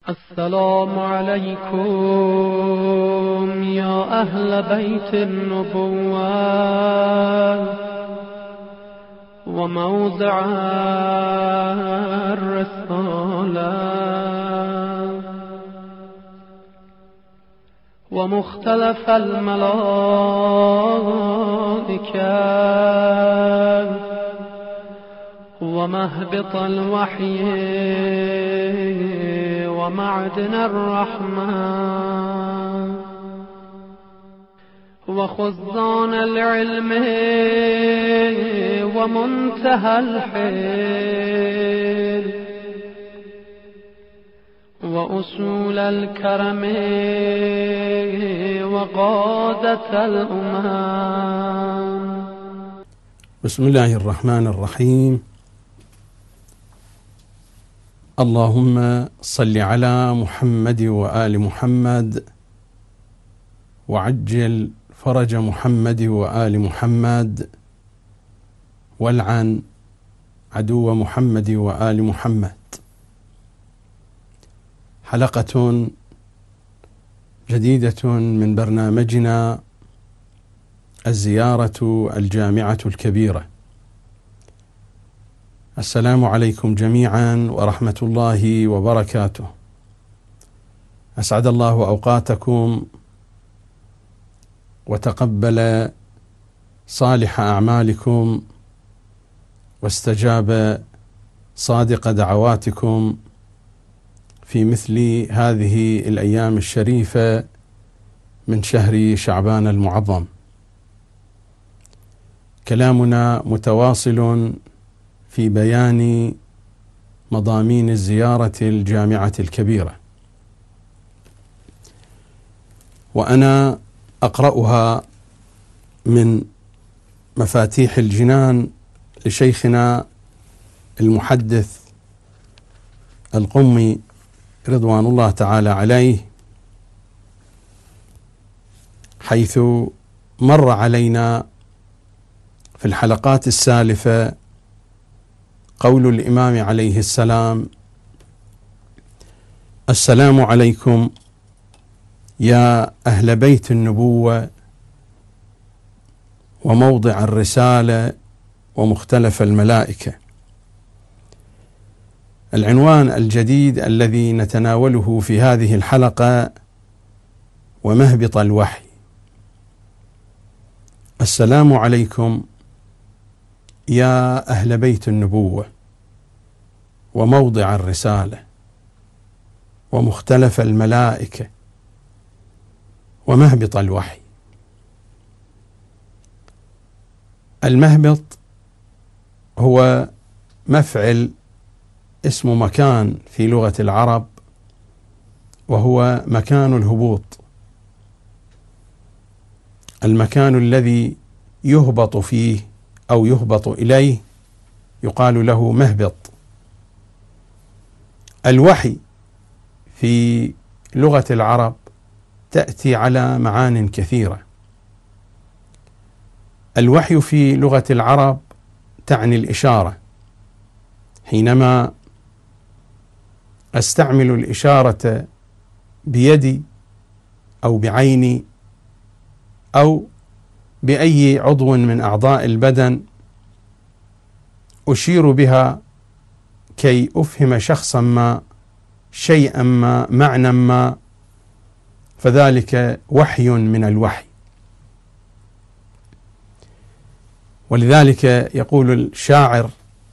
السلام عليكم يا أهل بيت النبوة وموضع الرسالة ومختلف الملائكة ومهبط الوحي ومعدن الرحمة وخزان العلم ومنتهى الحيل وأصول الكرم وقادة الأمم. بسم الله الرحمن الرحيم. اللهم صل على محمد وآل محمد وعجل فرج محمد وآل محمد والعن عدو محمد وآل محمد. حلقة جديدة من برنامجنا الزيارة الجامعة الكبيرة. السلام عليكم جميعا ورحمة الله وبركاته. أسعد الله أوقاتكم وتقبل صالح أعمالكم واستجاب صادق دعواتكم في مثل هذه الأيام الشريفة من شهر شعبان المعظم. كلامنا متواصل في بيان مضامين الزيارة الجامعة الكبيرة، وأنا أقرأها من مفاتيح الجنان لشيخنا المحدث القمي رضوان الله تعالى عليه، حيث مر علينا في الحلقات السالفة قول الإمام عليه السلام: السلام عليكم يا أهل بيت النبوة وموضع الرسالة ومختلف الملائكة. العنوان الجديد الذي نتناوله في هذه الحلقة: ومهبط الوحي. السلام عليكم يا أهل بيت النبوة وموضع الرسالة ومختلف الملائكة ومهبط الوحي. المهبط هو مفعل اسم مكان في لغة العرب، وهو مكان الهبوط، المكان الذي يهبط فيه أو يهبط إليه يقال له مهبط. الوحي في لغة العرب تأتي على معان كثيرة. الوحي في لغة العرب تعني الإشارة، حينما أستعمل الإشارة بيدي أو بعيني أو بأي عضو من أعضاء البدن أشير بها كي أفهم شخصا ما، شيئا ما، معنى ما، فذلك وحي من الوحي. ولذلك يقول الشاعر: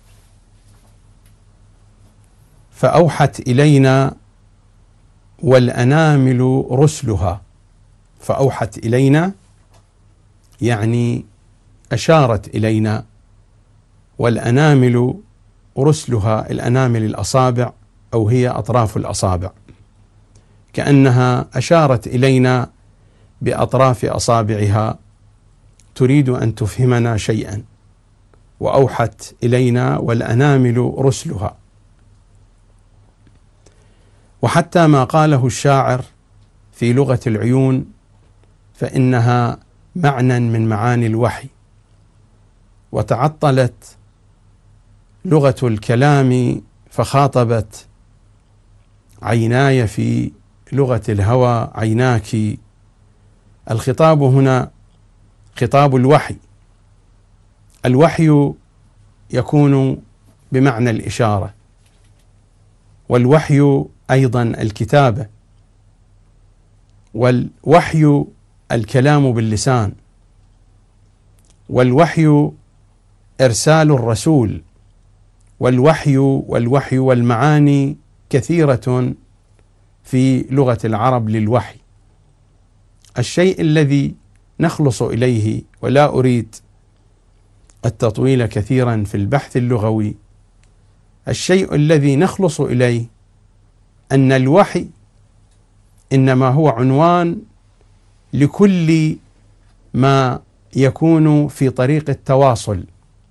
فأوحت إلينا والأنامل رسلها. فأوحت إلينا يعني أشارت إلينا، والأنامل رسلها، الأنامل الأصابع أو هي أطراف الأصابع، كأنها أشارت إلينا بأطراف أصابعها تريد أن تفهمنا شيئا. وأوحت إلينا والأنامل رسلها. وحتى ما قاله الشاعر في لغة العيون فإنها معنى من معاني الوحي. وتعطلت لغة الكلام فخاطبت عيناي في لغة الهوى عيناك. الخطاب هنا خطاب الوحي. الوحي يكون بمعنى الإشارة، والوحي أيضا الكتابة، والوحي الكلام باللسان، والوحي إرسال الرسول، والوحي والمعاني كثيرة في لغة العرب للوحي. الشيء الذي نخلص إليه، ولا أريد التطويل كثيرا في البحث اللغوي، الشيء الذي نخلص إليه أن الوحي إنما هو عنوان لكل ما يكون في طريق التواصل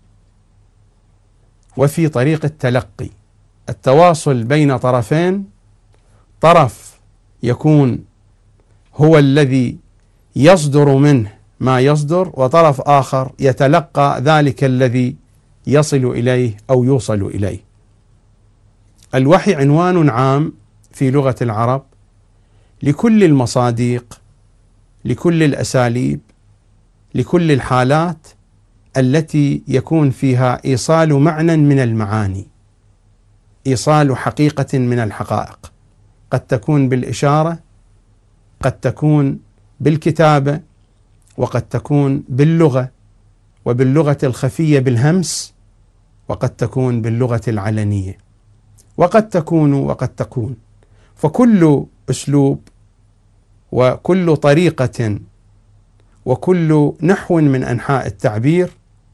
وفي طريق التلقي. التواصل بين طرفين، طرف يكون هو الذي يصدر منه ما يصدر، وطرف آخر يتلقى ذلك الذي يصل إليه أو يوصل إليه. الوحي عنوان عام في لغة العرب لكل المصادق، لكل الأساليب، لكل الحالات التي يكون فيها إيصال معنى من المعاني، إيصال حقيقة من الحقائق، قد تكون بالإشارة، قد تكون بالكتابة، وقد تكون باللغة، وباللغة الخفية بالهمس، وقد تكون باللغة العلنية، وقد تكون. فكل أسلوب وكل طريقة وكل نحو من أنحاء التعبير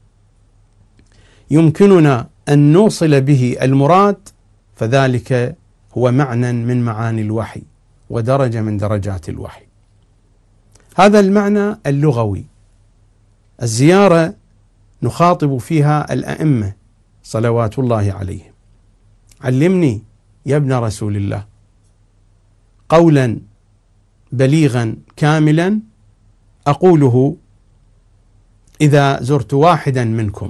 يمكننا أن نوصل به المراد، فذلك هو معنى من معاني الوحي ودرجة من درجات الوحي. هذا المعنى اللغوي. الزيارة نخاطب فيها الأئمة صلوات الله عليهم. علمني يا ابن رسول الله قولا بليغا كاملا أقوله إذا زرت واحدا منكم.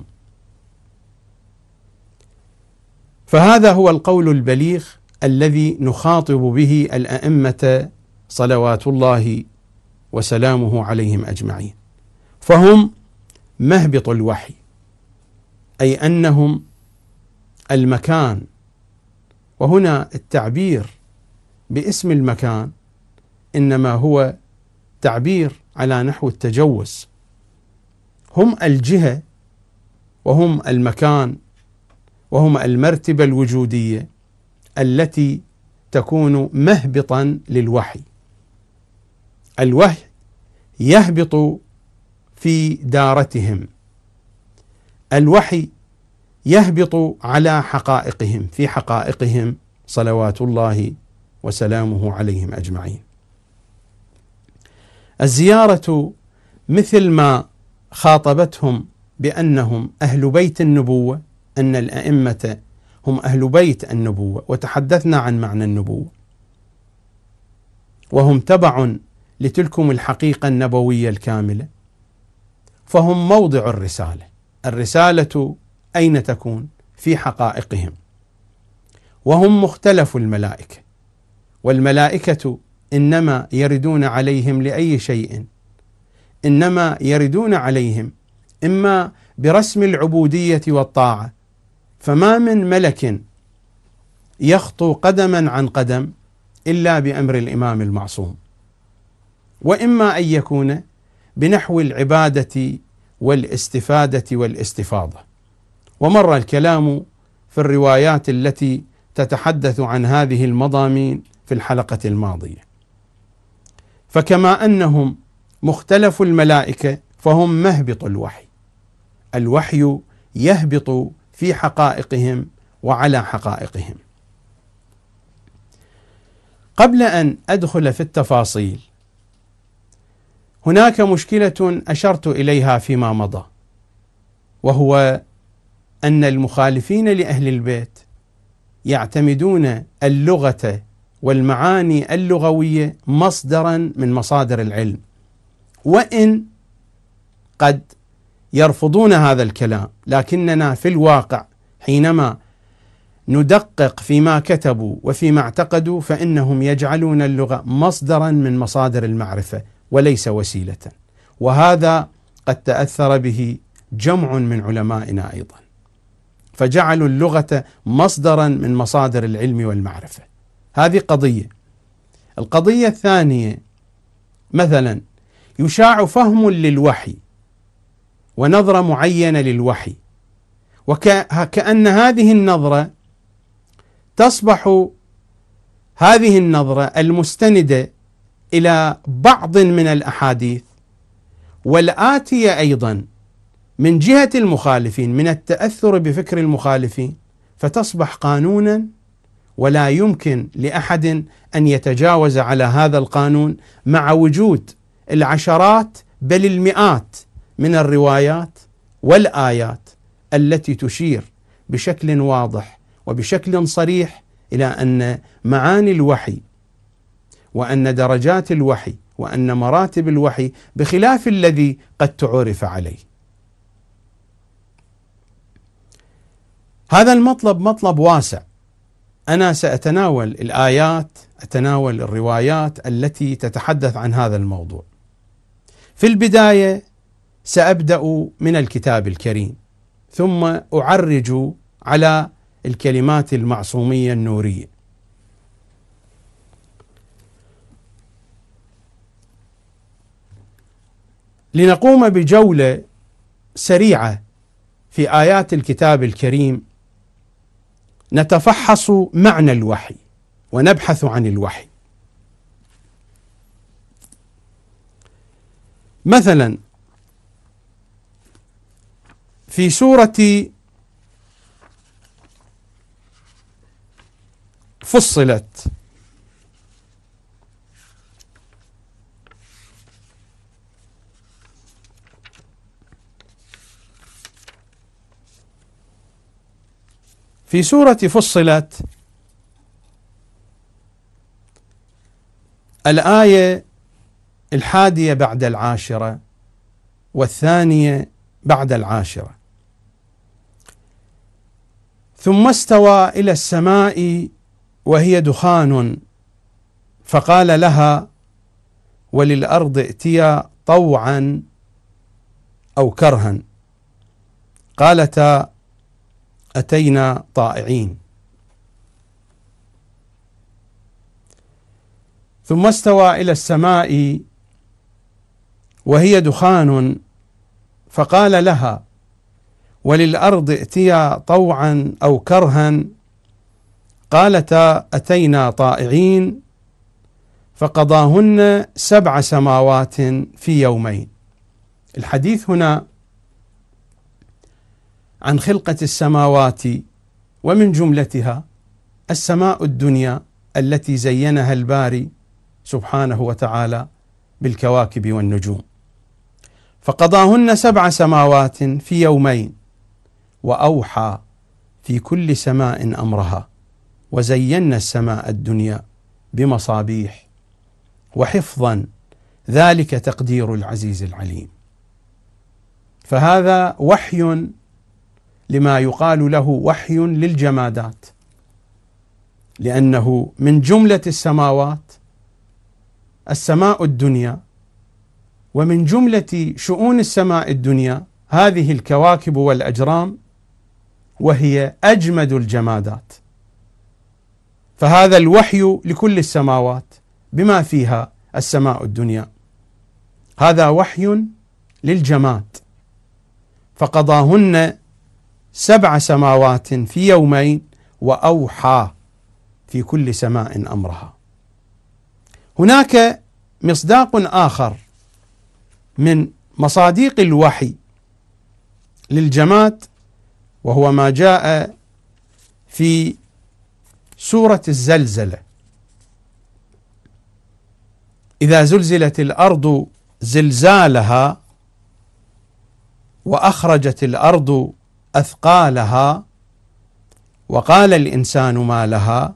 فهذا هو القول البليغ الذي نخاطب به الأئمة صلوات الله وسلامه عليهم أجمعين، فهم مهبط الوحي، أي أنهم المكان. وهنا التعبير باسم المكان إنما هو تعبير على نحو التجوز. هم الجهة وهم المكان وهم المرتبة الوجودية التي تكون مهبطا للوحي. الوحي يهبط في دارتهم، الوحي يهبط على حقائقهم، في حقائقهم صلوات الله وسلامه عليهم أجمعين. الزيارة مثل ما خاطبتهم بأنهم أهل بيت النبوة، أن الأئمة هم أهل بيت النبوة، وتحدثنا عن معنى النبوة، وهم تبع لتلكم الحقيقة النبوية الكاملة، فهم موضع الرسالة. الرسالة أين تكون؟ في حقائقهم. وهم مختلف الملائكة، والملائكة إنما يردون عليهم لأي شيء، إنما يردون عليهم إما برسم العبودية والطاعة، فما من ملك يخطو قدما عن قدم إلا بأمر الإمام المعصوم، وإما أن يكون بنحو العبادة والاستفادة والاستفاضة. ومر الكلام في الروايات التي تتحدث عن هذه المضامين في الحلقة الماضية. فكما أنهم مختلف الملائكة فهم مهبط الوحي. الوحي يهبط في حقائقهم وعلى حقائقهم. قبل أن أدخل في التفاصيل، هناك مشكلة أشرت إليها فيما مضى، وهو أن المخالفين لأهل البيت يعتمدون اللغة والمعاني اللغوية مصدرا من مصادر العلم، وإن قد يرفضون هذا الكلام، لكننا في الواقع حينما ندقق فيما كتبوا وفيما اعتقدوا فإنهم يجعلون اللغة مصدرا من مصادر المعرفة وليس وسيلة، وهذا قد تأثر به جمع من علمائنا أيضا، فجعلوا اللغة مصدرا من مصادر العلم والمعرفة. هذه قضية. القضية الثانية، مثلا يشاع فهم للوحي ونظرة معينة للوحي، وكأن هذه النظرة تصبح هذه النظرة المستندة إلى بعض من الأحاديث والآتية أيضا من جهة المخالفين من التأثر بفكر المخالفين، فتصبح قانونا ولا يمكن لأحد أن يتجاوز على هذا القانون، مع وجود العشرات بل المئات من الروايات والآيات التي تشير بشكل واضح وبشكل صريح إلى أن معاني الوحي وأن درجات الوحي وأن مراتب الوحي بخلاف الذي قد تعرف عليه. هذا المطلب مطلب واسع. أنا سأتناول الآيات، أتناول الروايات التي تتحدث عن هذا الموضوع. في البداية سأبدأ من الكتاب الكريم، ثم أعرج على الكلمات المعصومية النورية. لنقوم بجولة سريعة في آيات الكتاب الكريم، نتفحص معنى الوحي ونبحث عن الوحي. مثلا في سورة فصلت الآية 11 والثانية بعد 10: ثم استوى إلى السماء وهي دخان فقال لها وللأرض ائتيا طوعا أو كرها قالتا أتينا طائعين. ثم استوى إلى السماء وهي دخان فقال لها وللأرض ائتيا طوعا أو كرها قالتا أتينا طائعين فقضاهن 7 سماوات في يومين. الحديث هنا عن خلقة السماوات، ومن جملتها السماء الدنيا التي زينها الباري سبحانه وتعالى بالكواكب والنجوم. فقضاهن 7 سماوات في يومين وأوحى في كل سماء أمرها وزينا السماء الدنيا بمصابيح وحفظا ذلك تقدير العزيز العليم. فهذا وحي لما يقال له وحي للجمادات، لأنه من جملة السماوات السماء الدنيا، ومن جملة شؤون السماء الدنيا هذه الكواكب والأجرام، وهي أجمد الجمادات. فهذا الوحي لكل السماوات بما فيها السماء الدنيا، هذا وحي للجماد. فقضاهن 7 سماوات في يومين وأوحى في كل سماء أمرها. هناك مصداق آخر من مصاديق الوحي للجماد، وهو ما جاء في سورة الزلزلة: إذا زلزلت الأرض زلزالها وأخرجت الأرض أثقالها وقال الإنسان ما لها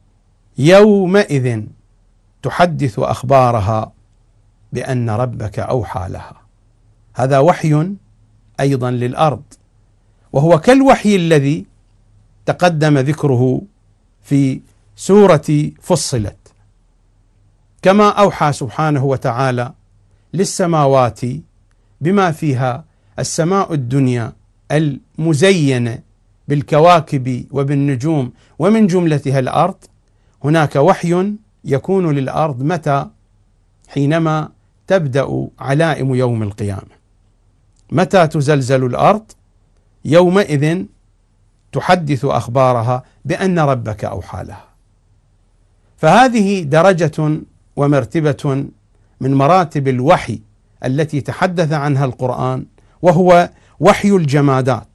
يومئذ تحدث أخبارها بأن ربك أوحى لها. هذا وحي أيضا للأرض، وهو كالوحي الذي تقدم ذكره في سورة فصلت، كما أوحى سبحانه وتعالى للسماوات بما فيها السماء الدنيا المزينة بالكواكب وبالنجوم ومن جملتها الأرض. هناك وحي يكون للأرض متى؟ حينما تبدأ علائم يوم القيامة. متى تزلزل الأرض؟ يومئذ تحدث أخبارها بأن ربك أوحى لها. فهذه درجة ومرتبة من مراتب الوحي التي تحدث عنها القرآن، وهو وحي الجمادات.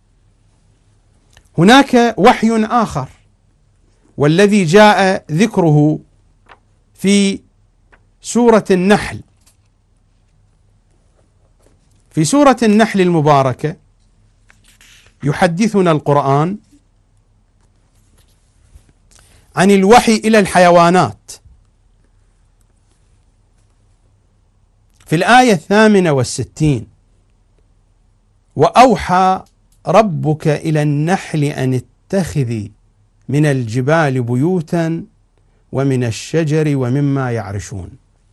هناك وحي آخر والذي جاء ذكره في سورة النحل. في سورة النحل المباركة يحدثنا القرآن عن الوحي إلى الحيوانات. في الآية 68: وأوحى ربك إلى النحل أن اتخذي من الجبال بيوتا ومن الشجر ومما يعرشون.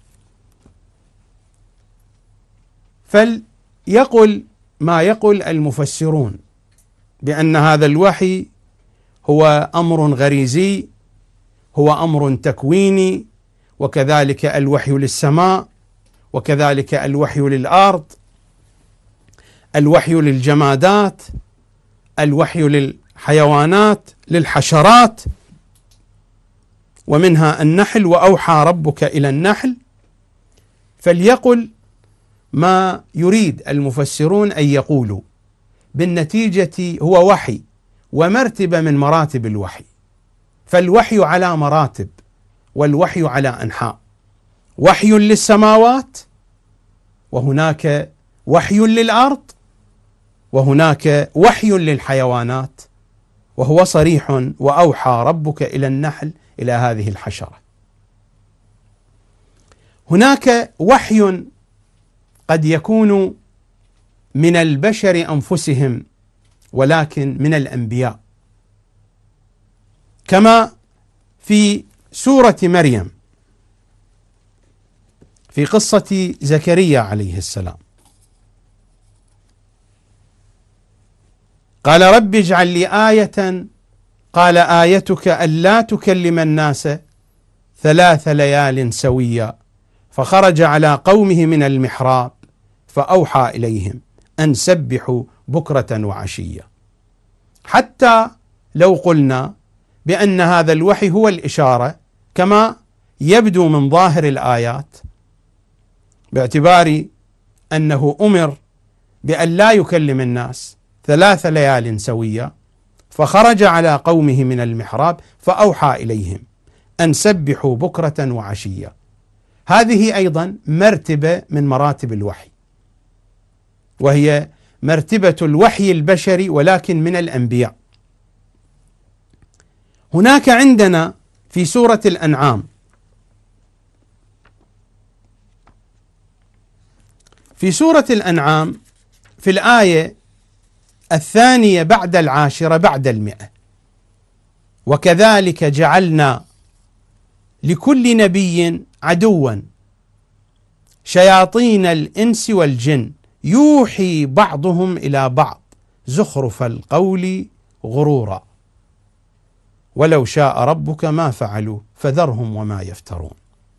فليقل ما يقول المفسرون بأن هذا الوحي هو أمر غريزي، هو أمر تكويني، وكذلك الوحي للسماء، وكذلك الوحي للأرض، الوحي للجمادات، الوحي للحيوانات، للحشرات، ومنها النحل. وأوحى ربك إلى النحل. فليقل ما يريد المفسرون أن يقولوا، بالنتيجة هو وحي ومرتبة من مراتب الوحي. فالوحي على مراتب، والوحي على أنحاء: وحي للسماوات، وهناك وحي للأرض، وهناك وحي للحيوانات، وهو صريح: وأوحى ربك إلى النحل، إلى هذه الحشرة. هناك وحي قد يكون من البشر أنفسهم ولكن من الأنبياء، كما في سورة مريم في قصة زكريا عليه السلام: قال رب اجعل لي آية، قال آيتك ألا تكلم الناس 3 ليال سويا، فخرج على قومه من المحراب فأوحى إليهم أن سبحوا بكرة وعشية. حتى لو قلنا بأن هذا الوحي هو الإشارة كما يبدو من ظاهر الآيات، باعتبار أنه أمر بأن لا يكلم الناس 3 ليال سوية، فخرج على قومه من المحراب فأوحى إليهم أن سبحوا بكرة وعشية. هذه أيضا مرتبة من مراتب الوحي، وهي مرتبة الوحي البشري ولكن من الأنبياء. هناك عندنا في سورة الأنعام، في سورة الأنعام في الآية 2 بعد 10 بعد 100: وكذلك جعلنا لكل نبي عدوا شياطين الإنس والجن يوحي بعضهم إلى بعض زخرف القول غرورا ولو شاء ربك ما فعلوا فذرهم وما يفترون.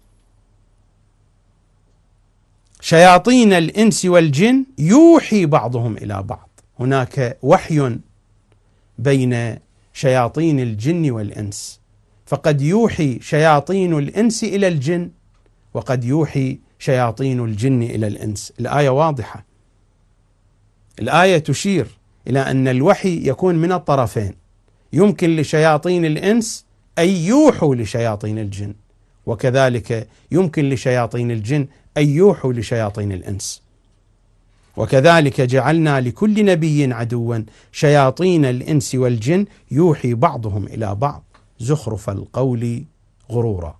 شياطين الإنس والجن يوحي بعضهم إلى بعض. هناك وحي بين شياطين الجن والإنس، فقد يوحي شياطين الإنس إلى الجن، وقد يوحي شياطين الجن إلى الإنس. الآية واضحة، الآية تشير إلى أن الوحي يكون من الطرفين، يمكن لشياطين الإنس أن يوحوا لشياطين الجن، وكذلك يمكن لشياطين الجن أن يوحوا لشياطين الإنس. وكذلك جعلنا لكل نبي عدوا شياطين الإنس والجن يوحي بعضهم إلى بعض زخرف القول غرورا.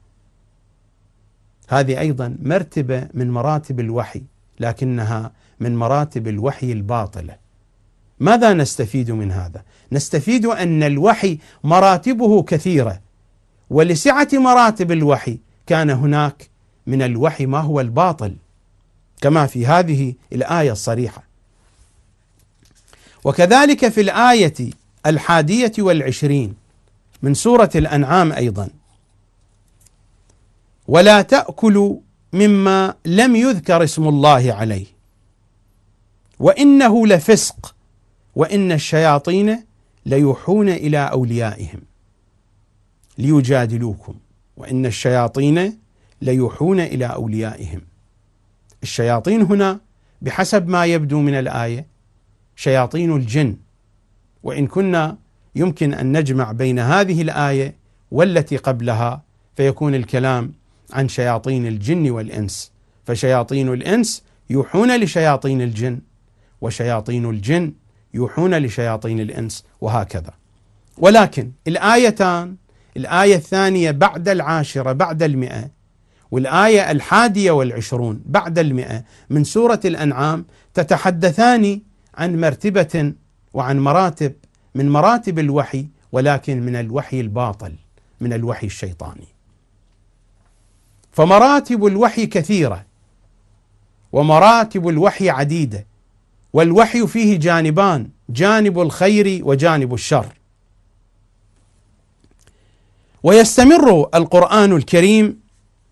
هذه أيضا مرتبة من مراتب الوحي، لكنها من مراتب الوحي الباطلة، ماذا نستفيد من هذا؟ نستفيد أن الوحي مراتبه كثيرة، ولسعة مراتب الوحي كان هناك من الوحي ما هو الباطل، كما في هذه الآية الصريحة. وكذلك في الآية 21 من سورة الأنعام أيضا: ولا تأكلوا مما لم يذكر اسم الله عليه وإنه لفسق وإن الشياطين ليوحون إلى أوليائهم ليجادلوكم وإن الشياطين ليوحون إلى أوليائهم. الشياطين هنا بحسب ما يبدو من الآية شياطين الجن، وإن كنا يمكن أن نجمع بين هذه الآية والتي قبلها فيكون الكلام عن شياطين الجن والإنس، فشياطين الإنس يوحون لشياطين الجن وشياطين الجن يوحون لشياطين الإنس وهكذا. ولكن الآيتان، الآية الثانية بعد 10 بعد 100 والآية 21 بعد 100 من سورة الأنعام تتحدثان عن مرتبة وعن مراتب من مراتب الوحي، ولكن من الوحي الباطل، من الوحي الشيطاني. فمراتب الوحي كثيرة ومراتب الوحي عديدة، والوحي فيه جانبان: جانب الخير وجانب الشر. ويستمر القرآن الكريم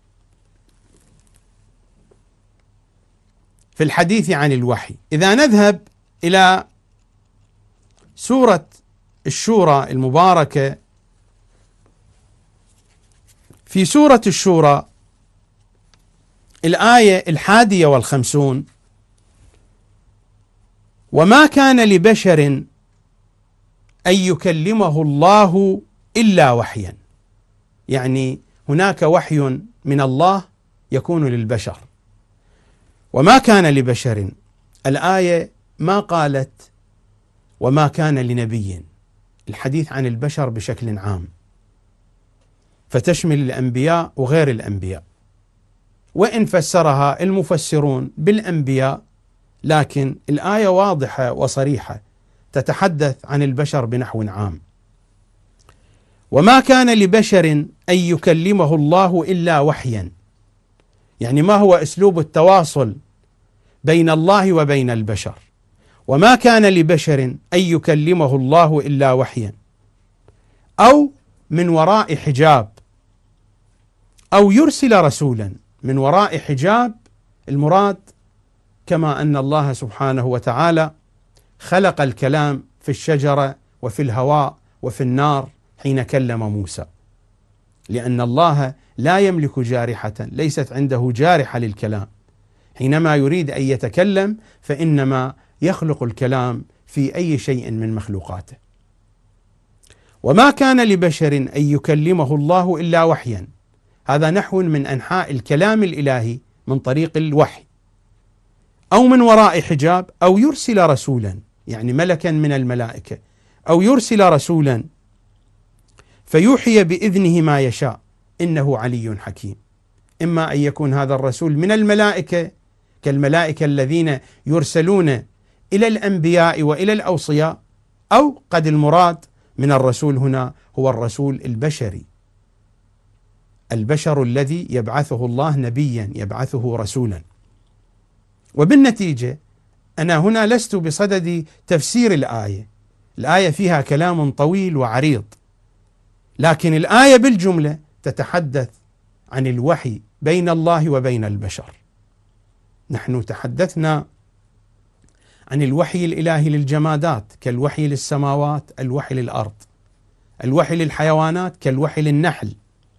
في الحديث عن الوحي. إذا نذهب إلى سورة الشورى المباركة، في سورة الشورى الآية 51: وما كان لبشر أن يكلمه الله إلا وحيا، يعني هناك وحي من الله يكون للبشر. وما كان لبشر، الآية ما قالت وما كان لنبي، الحديث عن البشر بشكل عام، فتشمل الأنبياء وغير الأنبياء، وإن فسرها المفسرون بالأنبياء، لكن الآية واضحة وصريحة تتحدث عن البشر بنحو عام. وما كان لبشر أن يكلمه الله إلا وحيا، يعني ما هو أسلوب التواصل بين الله وبين البشر؟ وما كان لبشر أن يكلمه الله إلا وحيا أو من وراء حجاب أو يرسل رسولا. من وراء حجاب المراد كما أن الله سبحانه وتعالى خلق الكلام في الشجرة وفي الهواء وفي النار حين كلم موسى، لأن الله لا يملك جارحة، ليست عنده جارحة للكلام، حينما يريد أن يتكلم فإنما يخلق الكلام في أي شيء من مخلوقاته. وما كان لبشر أن يكلمه الله إلا وحيا، هذا نحو من أنحاء الكلام الإلهي من طريق الوحي، أو من وراء حجاب أو يرسل رسولا، يعني ملكا من الملائكة، أو يرسل رسولا فيوحي بإذنه ما يشاء إنه علي حكيم. إما أن يكون هذا الرسول من الملائكة كالملائكة الذين يرسلون إلى الأنبياء وإلى الأوصياء، أو قد المراد من الرسول هنا هو الرسول البشري، البشر الذي يبعثه الله نبيا، يبعثه رسولا. وبالنتيجة أنا هنا لست بصدد تفسير الآية، الآية فيها كلام طويل وعريض، لكن الآية بالجملة تتحدث عن الوحي بين الله وبين البشر. نحن تحدثنا عن الوحي الإلهي للجمادات كالوحي للسماوات، الوحي للأرض، الوحي للحيوانات كالوحي للنحل،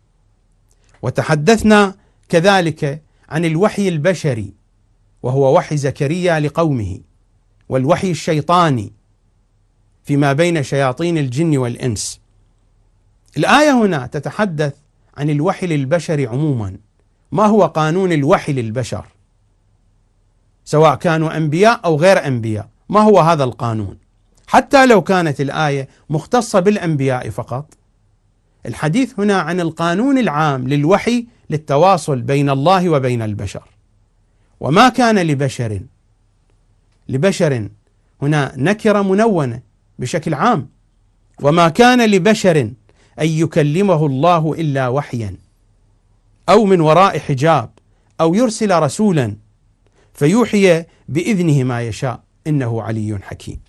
وتحدثنا كذلك عن الوحي البشري وهو وحي زكريا لقومه، والوحي الشيطاني فيما بين شياطين الجن والإنس. الآية هنا تتحدث عن الوحي للبشر عموما، ما هو قانون الوحي للبشر سواء كانوا أنبياء أو غير أنبياء، ما هو هذا القانون؟ حتى لو كانت الآية مختصة بالأنبياء فقط، الحديث هنا عن القانون العام للوحي للتواصل بين الله وبين البشر. وما كان لبشر هنا نكرة منونة بشكل عام. وما كان لبشر أن يكلمه الله إلا وحيا أو من وراء حجاب أو يرسل رسولا فيوحي بإذنه ما يشاء إنه علي حكيم.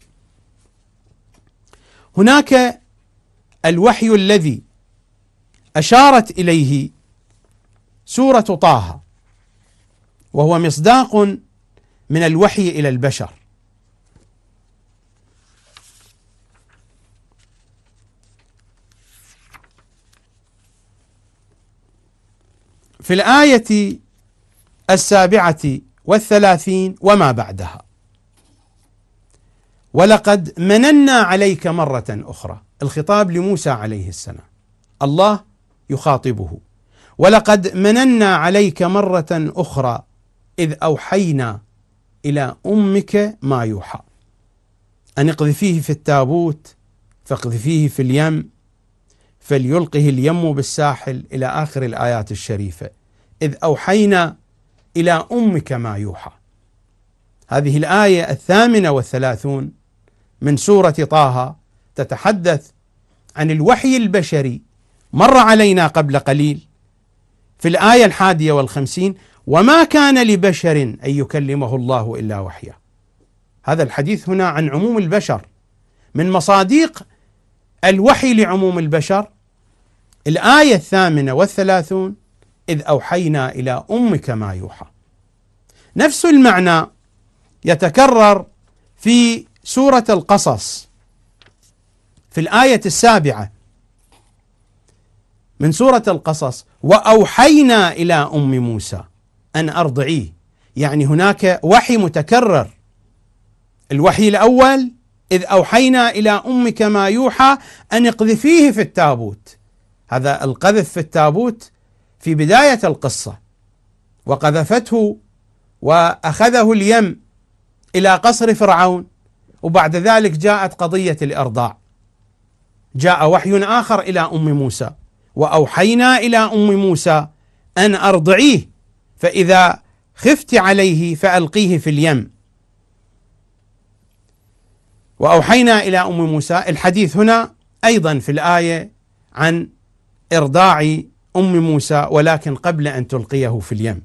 هناك الوحي الذي أشارت إليه سورة طه، وهو مصداق من الوحي إلى البشر. في الآية 37 وما بعدها: ولقد مننا عليك مرة أخرى. الخطاب لموسى عليه السلام، الله يخاطبه: ولقد مننا عليك مرة أخرى إذ أوحينا إلى أمك ما يوحى أن اقذفيه في التابوت فاقذفيه في اليم فليلقه اليم بالساحل إلى آخر الآيات الشريفة. إذ أوحينا إلى أمك ما يوحى. هذه الآية 38 من سورة طه تتحدث عن الوحي البشري. مر علينا قبل قليل في الآية 51: وما كان لبشر أن يكلمه الله إلا وحيا. هذا الحديث هنا عن عموم البشر. من مصادق الوحي لعموم البشر الآية 38: إذ أوحينا إلى أمك ما يوحى. نفس المعنى يتكرر في سورة القصص في الآية 7 من سورة القصص: وأوحينا إلى أم موسى أن أرضعيه. يعني هناك وحي متكرر. الوحي الأول: إذ أوحينا إلى أمك ما يوحى أن اقذفيه في التابوت. هذا القذف في التابوت في بداية القصة، وقذفته وأخذه اليم إلى قصر فرعون، وبعد ذلك جاءت قضية الإرضاع. جاء وحي آخر إلى أم موسى: وأوحينا إلى أم موسى أن أرضعيه فإذا خفت عليه فألقيه في اليم. وأوحينا إلى أم موسى. الحديث هنا أيضا في الآية عن إرضاع أم موسى، ولكن قبل أن تلقيه في اليم.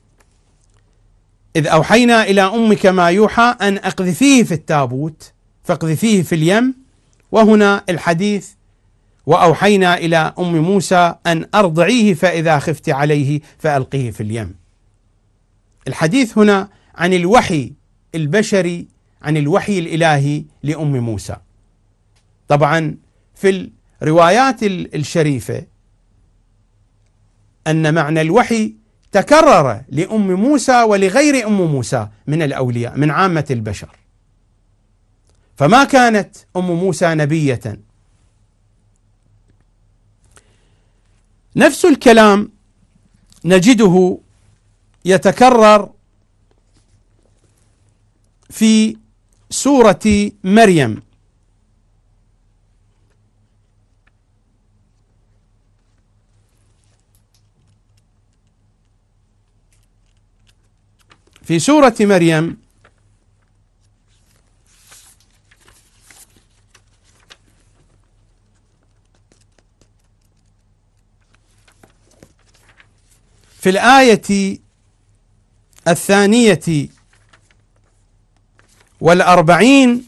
إذ أوحينا إلى أمك ما يوحى أن أقذفيه في التابوت فاقذفيه في اليم. وهنا الحديث: وأوحينا إلى أم موسى أن أرضعيه فإذا خفت عليه فألقيه في اليم. الحديث هنا عن الوحي البشري، عن الوحي الإلهي لأم موسى. طبعا في الروايات الشريفة أن معنى الوحي تكرر لأم موسى ولغير أم موسى من الأولياء من عامة البشر، فما كانت أم موسى نبية. نفس الكلام نجده يتكرر في سورة مريم. في سورة مريم في الآية 42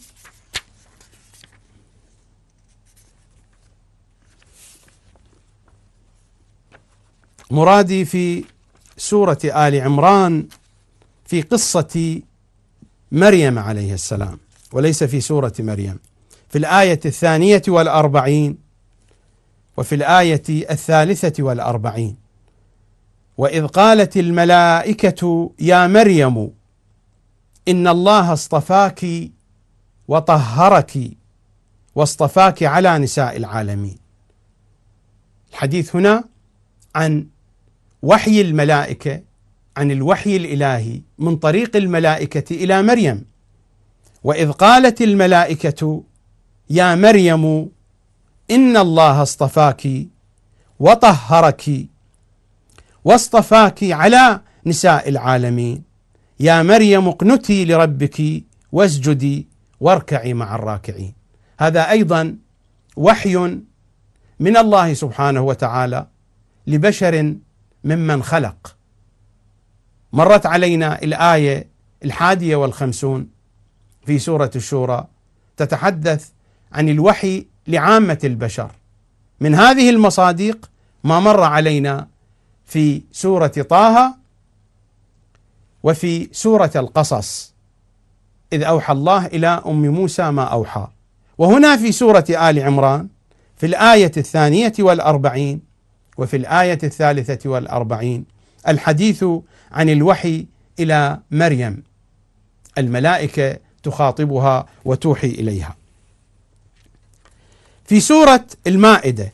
مرادي في سورة آل عمران في قصة مريم عليه السلام، وليس في سورة مريم. في الآية 42 وفي الآية 43: وإذ قالت الملائكة يا مريم إن الله اصطفاك وطهرك واصطفاك على نساء العالمين. الحديث هنا عن وحي الملائكة، عن الوحي الإلهي من طريق الملائكة إلى مريم. وإذ قالت الملائكة يا مريم إن الله اصطفاك وطهرك واصطفاك على نساء العالمين يا مريم اقنتي لربك واسجدي واركعي مع الراكعين. هذا أيضا وحي من الله سبحانه وتعالى لبشر ممن خلق. مرت علينا الآية 51 في سورة الشورى تتحدث عن الوحي لعامة البشر. من هذه المصادق ما مر علينا في سورة طه وفي سورة القصص إذ أوحى الله إلى أم موسى ما أوحى، وهنا في سورة آل عمران في الآية 42 وفي الآية 43 الحديث عن الوحي إلى مريم، الملائكة تخاطبها وتوحي إليها. في سورة المائدة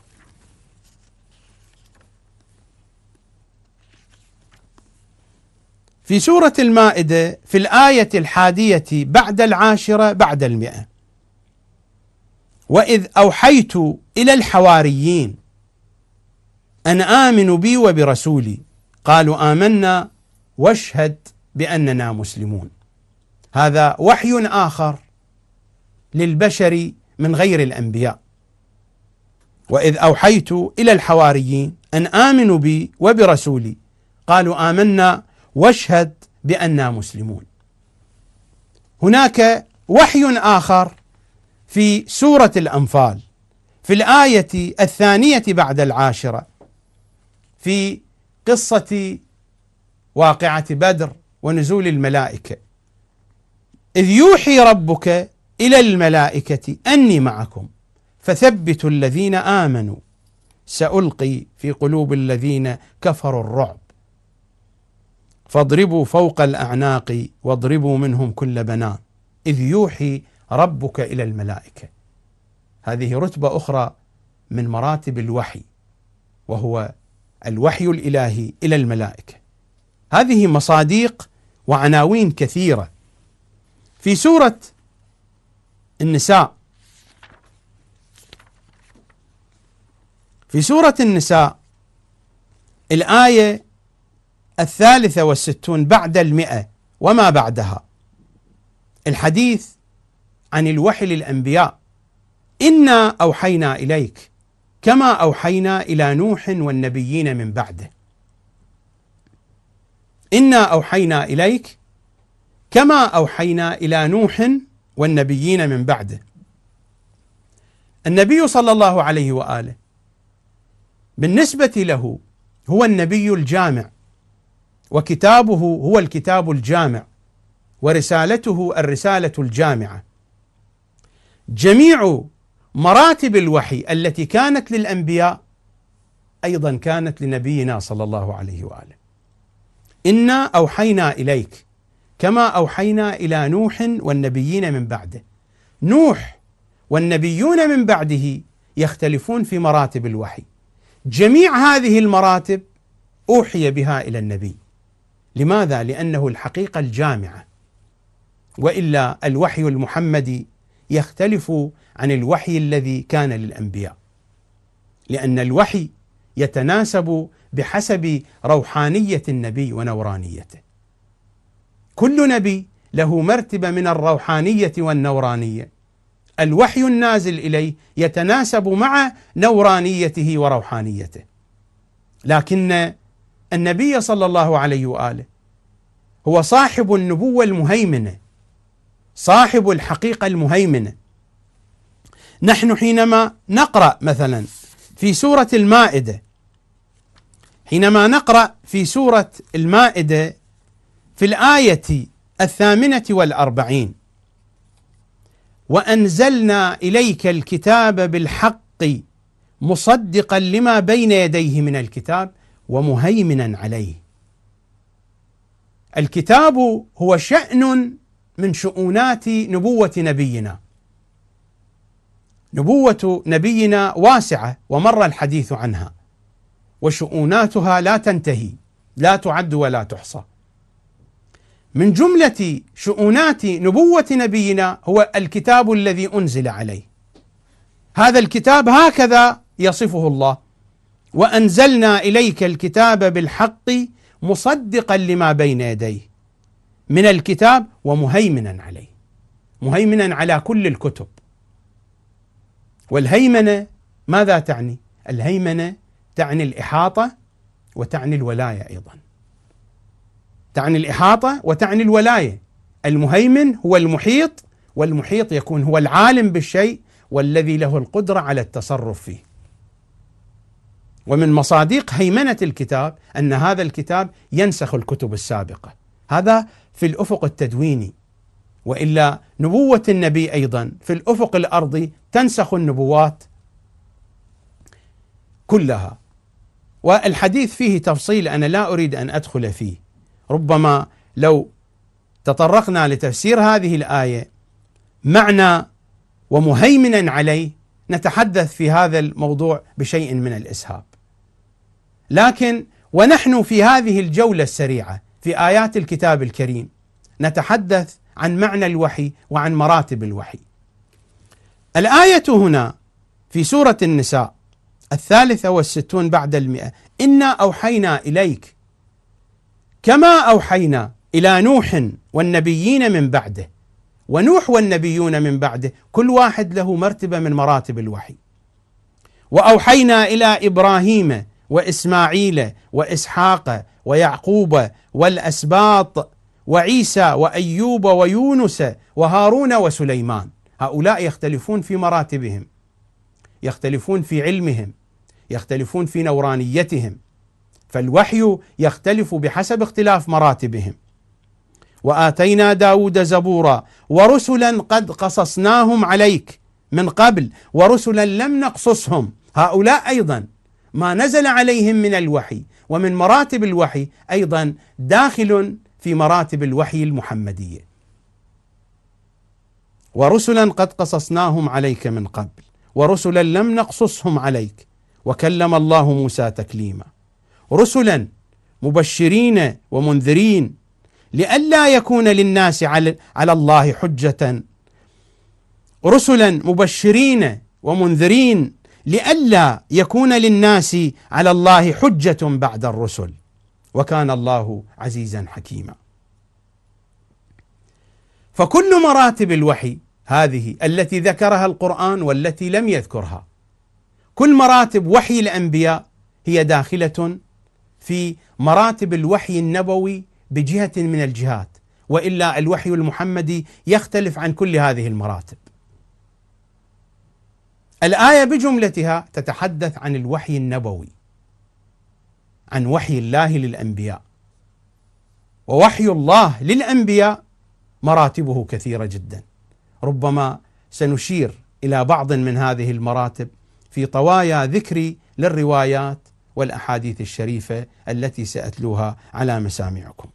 في الآية 11 بعد 100: وإذ أوحيت إلى الحواريين أن آمنوا بي وبرسولي قالوا آمنا واشهد بأننا مسلمون. هذا وحي آخر للبشر من غير الأنبياء. وإذ أوحيت إلى الحواريين أن آمنوا بي وبرسولي قالوا آمنا واشهد بأننا مسلمون. هناك وحي آخر في سورة الأنفال في الآية 2 بعد 10 في قصة واقعة بدر ونزول الملائكة: إذ يوحي ربك إلى الملائكة أني معكم فثبتوا الذين آمنوا سألقي في قلوب الذين كفروا الرعب فاضربوا فوق الأعناق واضربوا منهم كل بنان إذ يوحي ربك إلى الملائكة. هذه رتبة أخرى من مراتب الوحي، وهو الوحي الإلهي إلى الملائكة. هذه مصادق وعناوين كثيرة. في سورة النساء الآية 63 بعد 100 وما بعدها الحديث عن الوحي للأنبياء: إنا أوحينا إليك كما أوحينا إلى نوح والنبيين من بعده. إنا أوحينا إليك كما أوحينا إلى نوح والنبيين من بعده. النبي صلى الله عليه وآله بالنسبة له هو النبي الجامع، وكتابه هو الكتاب الجامع، ورسالته الرسالة الجامعة. جميع مراتب الوحي التي كانت للأنبياء أيضا كانت لنبينا صلى الله عليه وآله. إنا أوحينا إليك كما أوحينا إلى نوح والنبيين من بعده. نوح والنبيون من بعده يختلفون في مراتب الوحي. جميع هذه المراتب أوحي بها إلى النبي. لماذا؟ لأنه الحقيقة الجامعة، وإلا الوحي المحمدي يختلف عن الوحي الذي كان للأنبياء، لأن الوحي يتناسب بحسب روحانية النبي ونورانيته. كل نبي له مرتبة من الروحانية والنورانية. الوحي النازل إليه يتناسب مع نورانيته وروحانيته، لكن النبي صلى الله عليه وآله هو صاحب النبوة المهيمنة، صاحب الحقيقة المهيمنة. نحن حينما نقرأ مثلا في سورة المائدة، في الآية 48: وأنزلنا إليك الكتاب بالحق مصدقا لما بين يديه من الكتاب ومهيمنا عليه. الكتاب هو شأن من شؤونات نبوة نبينا. نبوة نبينا واسعة ومر الحديث عنها، وشؤوناتها لا تنتهي، لا تعد ولا تحصى. من جملة شؤونات نبوة نبينا هو الكتاب الذي أنزل عليه. هذا الكتاب هكذا يصفه الله: وأنزلنا إليك الكتاب بالحق مصدقا لما بين يديه من الكتاب ومهيمنا عليه. مهيمنا على كل الكتب. والهيمنة ماذا تعني؟ الهيمنة تعني الإحاطة وتعني الولاية أيضا، تعني الإحاطة وتعني الولاية. المهيمن هو المحيط، والمحيط يكون هو العالم بالشيء والذي له القدرة على التصرف فيه. ومن مصادق هيمنة الكتاب أن هذا الكتاب ينسخ الكتب السابقة، هذا في الأفق التدويني. وإلا نبوة النبي أيضا في الأفق الأرضي تنسخ النبوات كلها. والحديث فيه تفصيل أنا لا أريد أن أدخل فيه، ربما لو تطرقنا لتفسير هذه الآية معنى ومهيمنا عليه نتحدث في هذا الموضوع بشيء من الإسهاب. لكن ونحن في هذه الجولة السريعة في آيات الكتاب الكريم نتحدث عن معنى الوحي وعن مراتب الوحي. الآية هنا في سورة النساء 63 بعد 100: إنا أوحينا إليك كما أوحينا إلى نوح والنبيين من بعده. ونوح والنبيون من بعده كل واحد له مرتبة من مراتب الوحي. وأوحينا إلى إبراهيم وإسماعيل وإسحاق ويعقوب والأسباط وعيسى وأيوب ويونس وهارون وسليمان. هؤلاء يختلفون في مراتبهم، يختلفون في علمهم، يختلفون في نورانيتهم، فالوحي يختلف بحسب اختلاف مراتبهم. وآتينا داود زبورا ورسلا قد قصصناهم عليك من قبل ورسلا لم نقصصهم. هؤلاء أيضا ما نزل عليهم من الوحي ومن مراتب الوحي أيضا داخل في مراتب الوحي المحمدية. ورسلا قد قصصناهم عليك من قبل ورسلا لم نقصصهم عليك وكلم الله موسى تكليما. رسلا مبشرين ومنذرين لئلا يكون للناس على الله حجة. رسلا مبشرين ومنذرين لئلا يكون للناس على الله حجة بعد الرسل وكان الله عزيزا حكيما. فكل مراتب الوحي هذه التي ذكرها القرآن والتي لم يذكرها، كل مراتب وحي الأنبياء هي داخلة في مراتب الوحي النبوي بجهة من الجهات، وإلا الوحي المحمدي يختلف عن كل هذه المراتب. الآية بجملتها تتحدث عن الوحي النبوي، عن وحي الله للأنبياء. ووحي الله للأنبياء مراتبه كثيرة جدا، ربما سنشير إلى بعض من هذه المراتب في طوايا ذكري للروايات والأحاديث الشريفة التي سأتلوها على مسامعكم.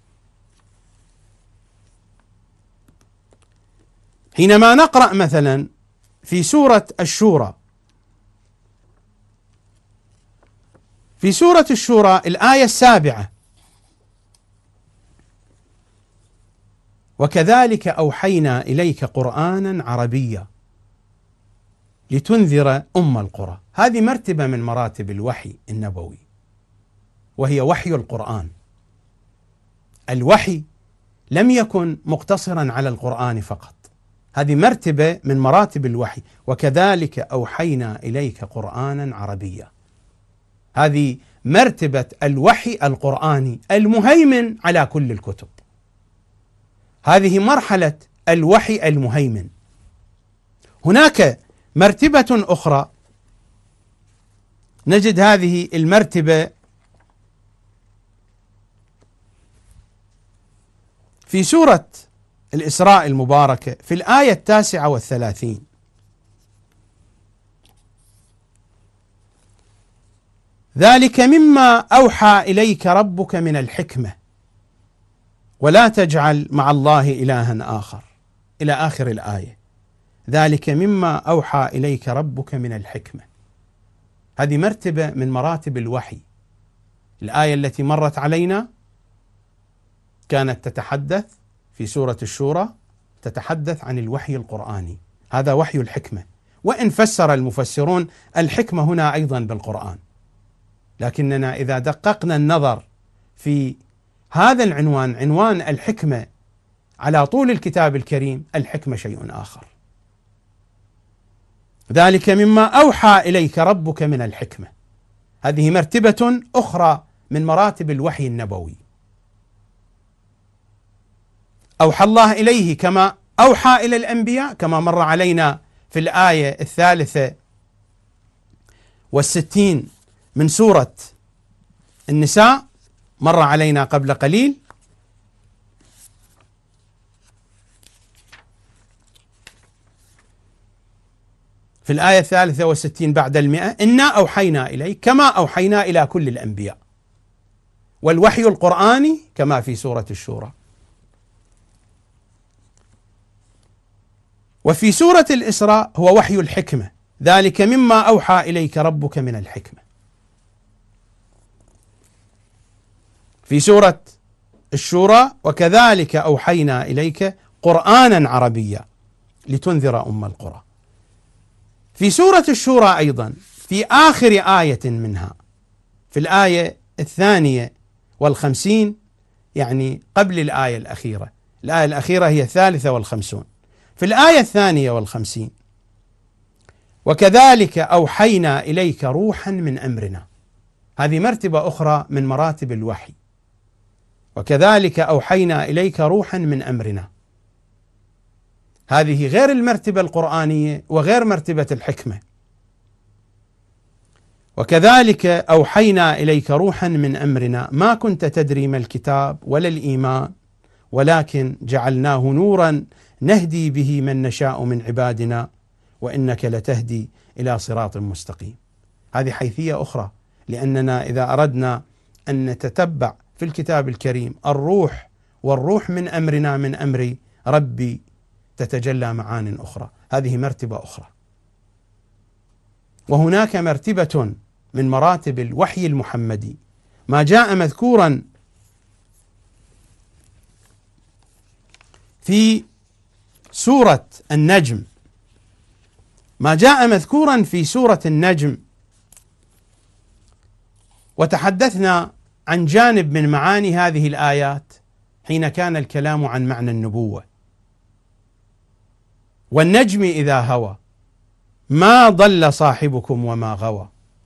حينما نقرأ مثلا في سورة الشورى، في سورة الشورى الآية 7: وكذلك أوحينا إليك قرآنا عربيا لتنذر أم القرى. هذه مرتبة من مراتب الوحي النبوي وهي وحي القرآن. الوحي لم يكن مقتصرا على القرآن فقط، هذه مرتبة من مراتب الوحي. وكذلك أوحينا إليك قرآنا عربيا، هذه مرتبة الوحي القرآني المهيمن على كل الكتب. هذه مرحلة الوحي المهيمن. هناك مرتبة أخرى نجد هذه المرتبة في سورة الإسراء المباركة في الآية 39: ذلك مما أوحى إليك ربك من الحكمة ولا تجعل مع الله إلها آخر، إلى آخر الآية. ذلك مما أوحى إليك ربك من الحكمة، هذه مرتبة من مراتب الوحي. الآية التي مرت علينا كانت تتحدث في سورة الشورى، تتحدث عن الوحي القرآني، هذا وحي الحكمة. وإن فسر المفسرون الحكمة هنا أيضا بالقرآن، لكننا إذا دققنا النظر في هذا العنوان، عنوان الحكمة على طول الكتاب الكريم، الحكمة شيء آخر. ذلك مما أوحى إليك ربك من الحكمة، هذه مرتبة أخرى من مراتب الوحي النبوي. أوحى الله إليه كما أوحى إلى الأنبياء، كما مر علينا في الآية 63 من سورة النساء، مر علينا قبل قليل. في الآية 63 بعد 100: إنا أوحينا إليك كما أوحينا إلى كل الأنبياء. والوحي القرآني كما في سورة الشورى. وفي سورة الإسراء هو وحي الحكمة، ذلك مما أوحى إليك ربك من الحكمة. في سورة الشورى: وكذلك أوحينا إليك قرآنا عربيا لتنذر أم القرى. في سورة الشورى أيضا في آخر آية منها، في الآية 52، يعني قبل الآية الأخيرة، الآية الأخيرة هي 53، في الآية 52: وكذلك أوحينا إليك روحا من أمرنا. هذه مرتبة أخرى من مراتب الوحي. وكذلك أوحينا إليك روحا من أمرنا، هذه غير المرتبة القرآنية وغير مرتبة الحكمة. وكذلك أوحينا إليك روحا من أمرنا ما كنت تدري ما الكتاب ولا الإيمان ولكن جعلناه نورا نهدي به من نشاء من عبادنا وإنك لتهدي إلى صراط مستقيم. هذه حيثية أخرى، لأننا إذا أردنا أن نتتبع في الكتاب الكريم الروح، والروح من أمرنا من أمر ربي، تتجلى معان أخرى. هذه مرتبة أخرى. وهناك مرتبة من مراتب الوحي المحمدي ما جاء مذكورا في سورة النجم، ما جاء مذكورا في سورة النجم، وتحدثنا عن جانب من معاني هذه الآيات حين كان الكلام عن معنى النبوة. والنجم إذا هوى ما ضل صاحبكم وما غوى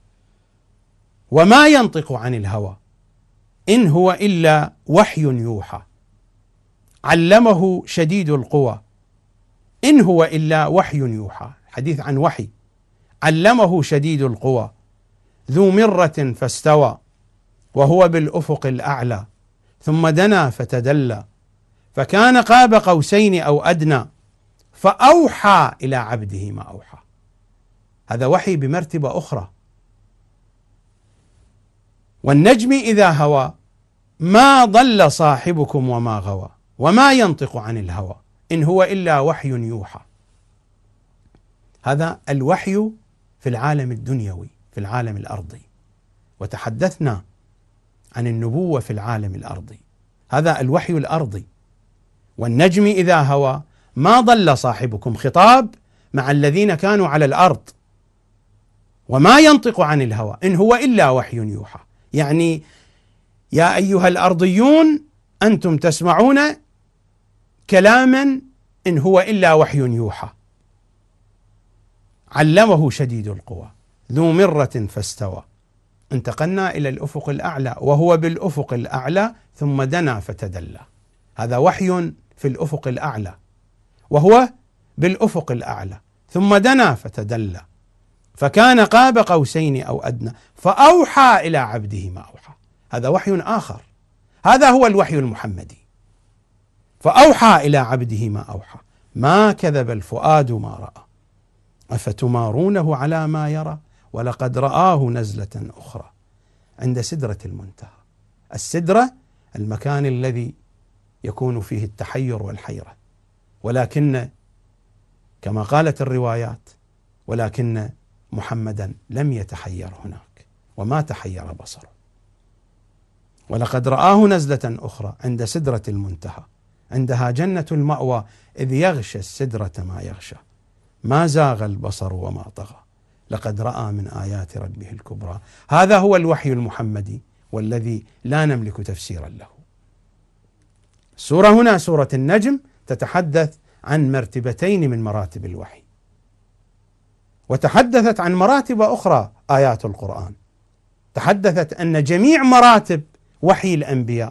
وما ينطق عن الهوى إن هو إلا وحي يوحى علمه شديد القوى. إن هو إلا وحي يوحى، حديث عن وحي. علمه شديد القوى ذو مرة فاستوى وهو بالأفق الأعلى ثم دنا فتدلى فكان قاب قوسين أو أدنى فأوحى إلى عبده ما أوحى. هذا وحي بمرتبة أخرى. والنجم إذا هوى ما ضل صاحبكم وما غوى وما ينطق عن الهوى إن هو إلا وحي يوحى. هذا الوحي في العالم الدنيوي، في العالم الأرضي. وتحدثنا عن النبوة في العالم الأرضي، هذا الوحي الأرضي. والنجم إذا هوى ما ضل صاحبكم، خطاب مع الذين كانوا على الأرض. وما ينطق عن الهوى إن هو إلا وحي يوحى، يعني يا أيها الأرضيون أنتم تسمعون كلاما إن هو إلا وحي يوحى. علمه شديد القوى ذو مرة فاستوى. انتقلنا إلى الأفق الأعلى وهو بالأفق الأعلى ثم دنا فتدلى. هذا وحي في الأفق الأعلى وهو بالأفق الأعلى ثم دنا فتدلى فكان قاب قوسين أو أدنى فأوحى إلى عبده ما أوحى. هذا وحي آخر، هذا هو الوحي المحمدي. فأوحى إلى عبده ما أوحى ما كذب الفؤاد ما رأى أفتمارونه على ما يرى ولقد رآه نزلة أخرى عند سدرة المنتهى. السدرة المكان الذي يكون فيه التحير والحيرة، ولكن كما قالت الروايات ولكن محمدا لم يتحير هناك وما تحير بصره. ولقد رآه نزلة أخرى عند سدرة المنتهى عندها جنة المأوى إذ يغشى السدرة ما يغشى ما زاغ البصر وما طغى لقد رأى من آيات ربه الكبرى. هذا هو الوحي المحمدي والذي لا نملك تفسيرا له. السورة هنا سورة النجم تتحدث عن مرتبتين من مراتب الوحي، وتحدثت عن مراتب أخرى آيات القرآن، تحدثت أن جميع مراتب وحي الأنبياء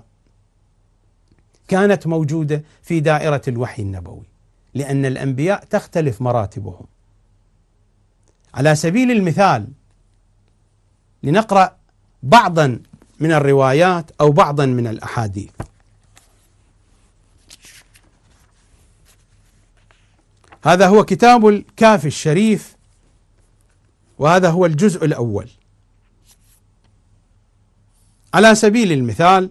كانت موجودة في دائرة الوحي النبوي، لأن الأنبياء تختلف مراتبهم. على سبيل المثال لنقرأ بعضا من الروايات أو بعضا من الأحاديث. هذا هو كتاب الكافي الشريف، وهذا هو الجزء الأول. على سبيل المثال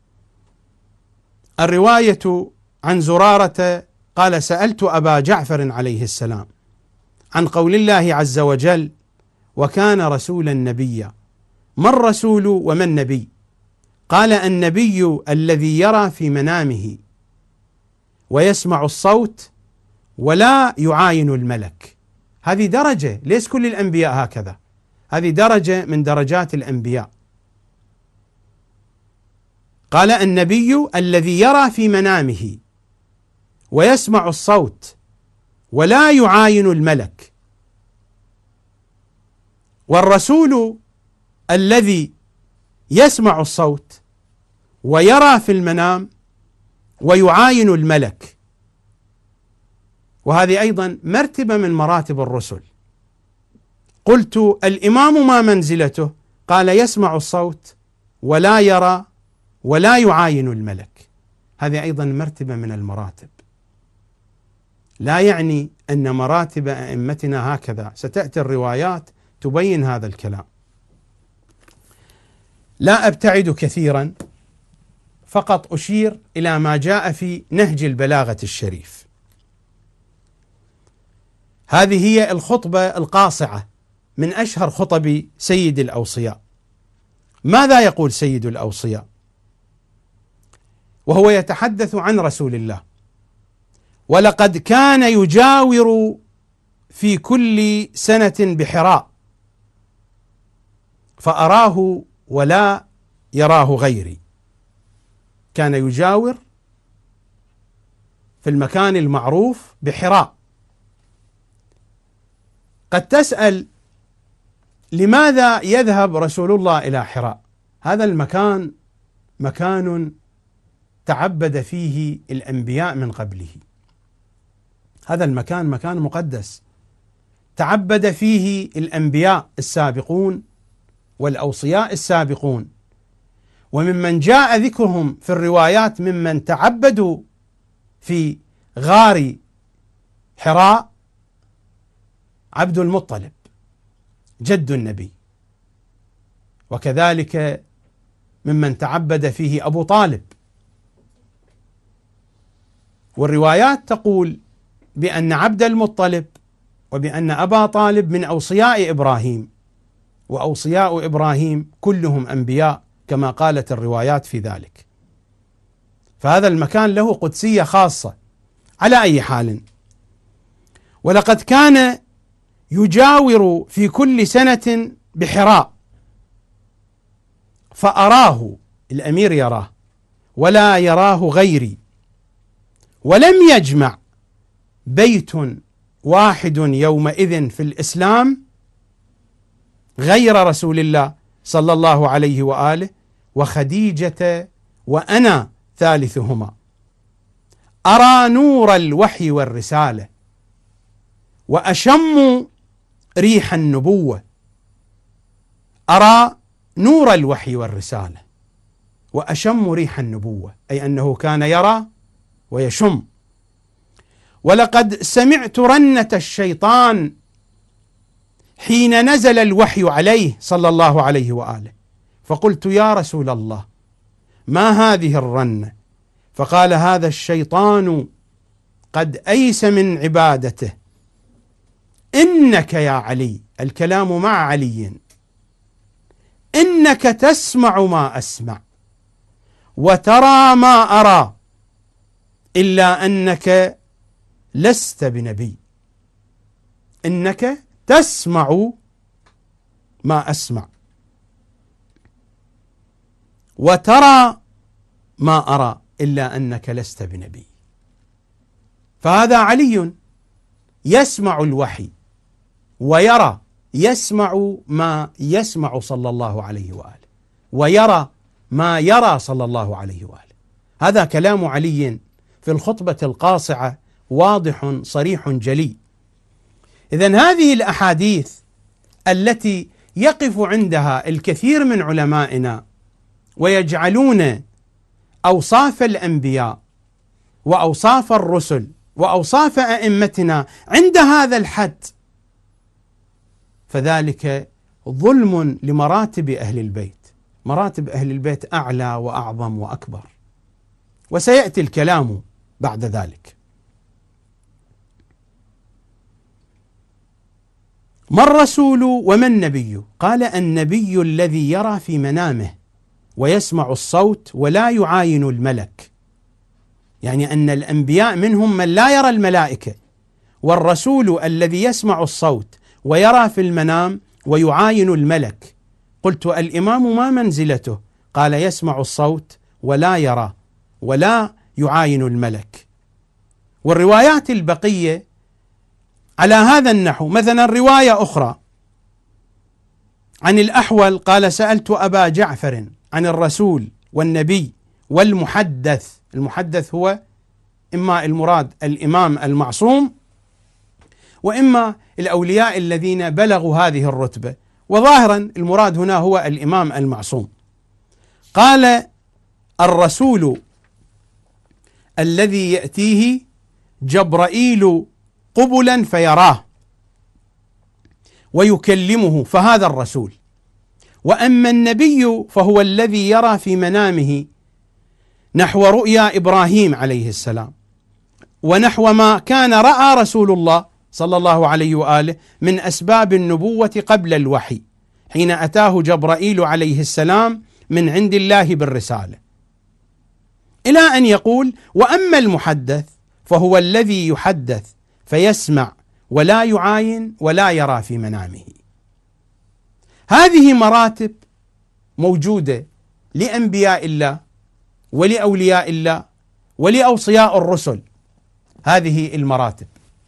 الرواية عن زرارة قال: سألت أبا جعفر عليه السلام عن قول الله عز وجل: وكان رسولا نبيا، ما الرسول وما النبي؟ قال: النبي الذي يرى في منامه ويسمع الصوت ولا يعاين الملك. هذه درجة، ليس كل الأنبياء هكذا، هذه درجة من درجات الأنبياء. قال: النبي الذي يرى في منامه ويسمع الصوت ولا يعاين الملك، والرسول الذي يسمع الصوت ويرى في المنام ويعاين الملك، وهذه أيضا مرتبة من مراتب الرسل. قلت: الإمام ما منزلته؟ قال: يسمع الصوت ولا يرى ولا يعاين الملك. هذه أيضا مرتبة من المراتب. لا يعني أن مراتب أئمتنا هكذا، ستأتي الروايات تبين هذا الكلام. لا أبتعد كثيرا، فقط أشير إلى ما جاء في نهج البلاغة الشريف. هذه هي الخطبة القاصعة من أشهر خطب سيد الأوصياء. ماذا يقول سيد الأوصياء وهو يتحدث عن رسول الله؟ ولقد كان يجاور في كل سنة بحراء، فأراه ولا يراه غيري. كان يجاور في المكان المعروف بحراء. قد تسأل: لماذا يذهب رسول الله إلى حراء؟ هذا المكان مكان تعبد فيه الأنبياء من قبله، هذا المكان مكان مقدس تعبد فيه الأنبياء السابقون والأوصياء السابقون، وممن جاء ذكرهم في الروايات ممن تعبدوا في غار حراء عبد المطلب جد النبي، وكذلك ممن تعبد فيه أبو طالب. والروايات تقول بأن عبد المطلب وبأن أبا طالب من أوصياء إبراهيم، وأوصياء إبراهيم كلهم أنبياء كما قالت الروايات في ذلك. فهذا المكان له قدسية خاصة. على أي حال، ولقد كان يجاور في كل سنة بحراء، فأراه، الأمير يراه ولا يراه غيري، ولم يجمع بيت واحد يومئذ في الإسلام غير رسول الله صلى الله عليه وآله وخديجة وأنا ثالثهما. أرى نور الوحي والرسالة وأشم ريح النبوة. أرى نور الوحي والرسالة وأشم ريح النبوة، أي أنه كان يرى ويشم. ولقد سمعت رنة الشيطان حين نزل الوحي عليه صلى الله عليه وآله، فقلت: يا رسول الله، ما هذه الرنة؟ فقال: هذا الشيطان قد أيس من عبادته، إنك يا علي، الكلام مع علي، إنك تسمع ما أسمع وترى ما أرى، إلا أنك لست بنبي، إنك تسمع ما أسمع وترى ما أرى، إلا أنك لست بنبي. فهذا علي يسمع الوحي ويرى، يسمع ما يسمع صلى الله عليه وآله، ويرى ما يرى صلى الله عليه وآله. هذا كلام علي في الخطبة القاصعة واضح صريح جلي. إذن هذه الأحاديث التي يقف عندها الكثير من علمائنا ويجعلون أوصاف الأنبياء وأوصاف الرسل وأوصاف أئمتنا عند هذا الحد، فذلك ظلم لمراتب أهل البيت. مراتب أهل البيت أعلى وأعظم وأكبر، وسيأتي الكلام بعد ذلك. ما الرسول وما النبي؟ قال: النبي الذي يرى في منامه ويسمع الصوت ولا يعاين الملك، يعني أن الأنبياء منهم من لا يرى الملائكة، والرسول الذي يسمع الصوت ويرى في المنام ويعاين الملك. قلت: الإمام ما منزلته؟ قال: يسمع الصوت ولا يرى ولا يعاين الملك. والروايات البقية على هذا النحو. مثلا رواية أخرى عن الأحول قال: سألت أبا جعفر عن الرسول والنبي والمحدث. المحدث هو إما المراد الإمام المعصوم، وإما الأولياء الذين بلغوا هذه الرتبة، وظاهرا المراد هنا هو الإمام المعصوم. قال: الرسول الذي يأتيه جبرائيل قبلا فيراه ويكلمه، فهذا الرسول. وأما النبي فهو الذي يرى في منامه نحو رؤيا إبراهيم عليه السلام، ونحو ما كان رأى رسول الله صلى الله عليه وآله من أسباب النبوة قبل الوحي، حين أتاه جبرائيل عليه السلام من عند الله بالرسالة، إلى أن يقول: وأما المحدث فهو الذي يحدث فيسمع ولا يعاين ولا يرى في منامه. هذه مراتب موجودة لأنبياء الله ولأولياء الله ولأوصياء الرسل، هذه المراتب.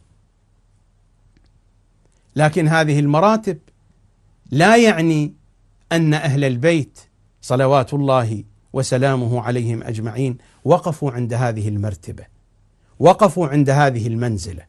لكن هذه المراتب لا يعني أن أهل البيت صلوات الله وسلامه عليهم أجمعين وقفوا عند هذه المرتبة، وقفوا عند هذه المنزلة.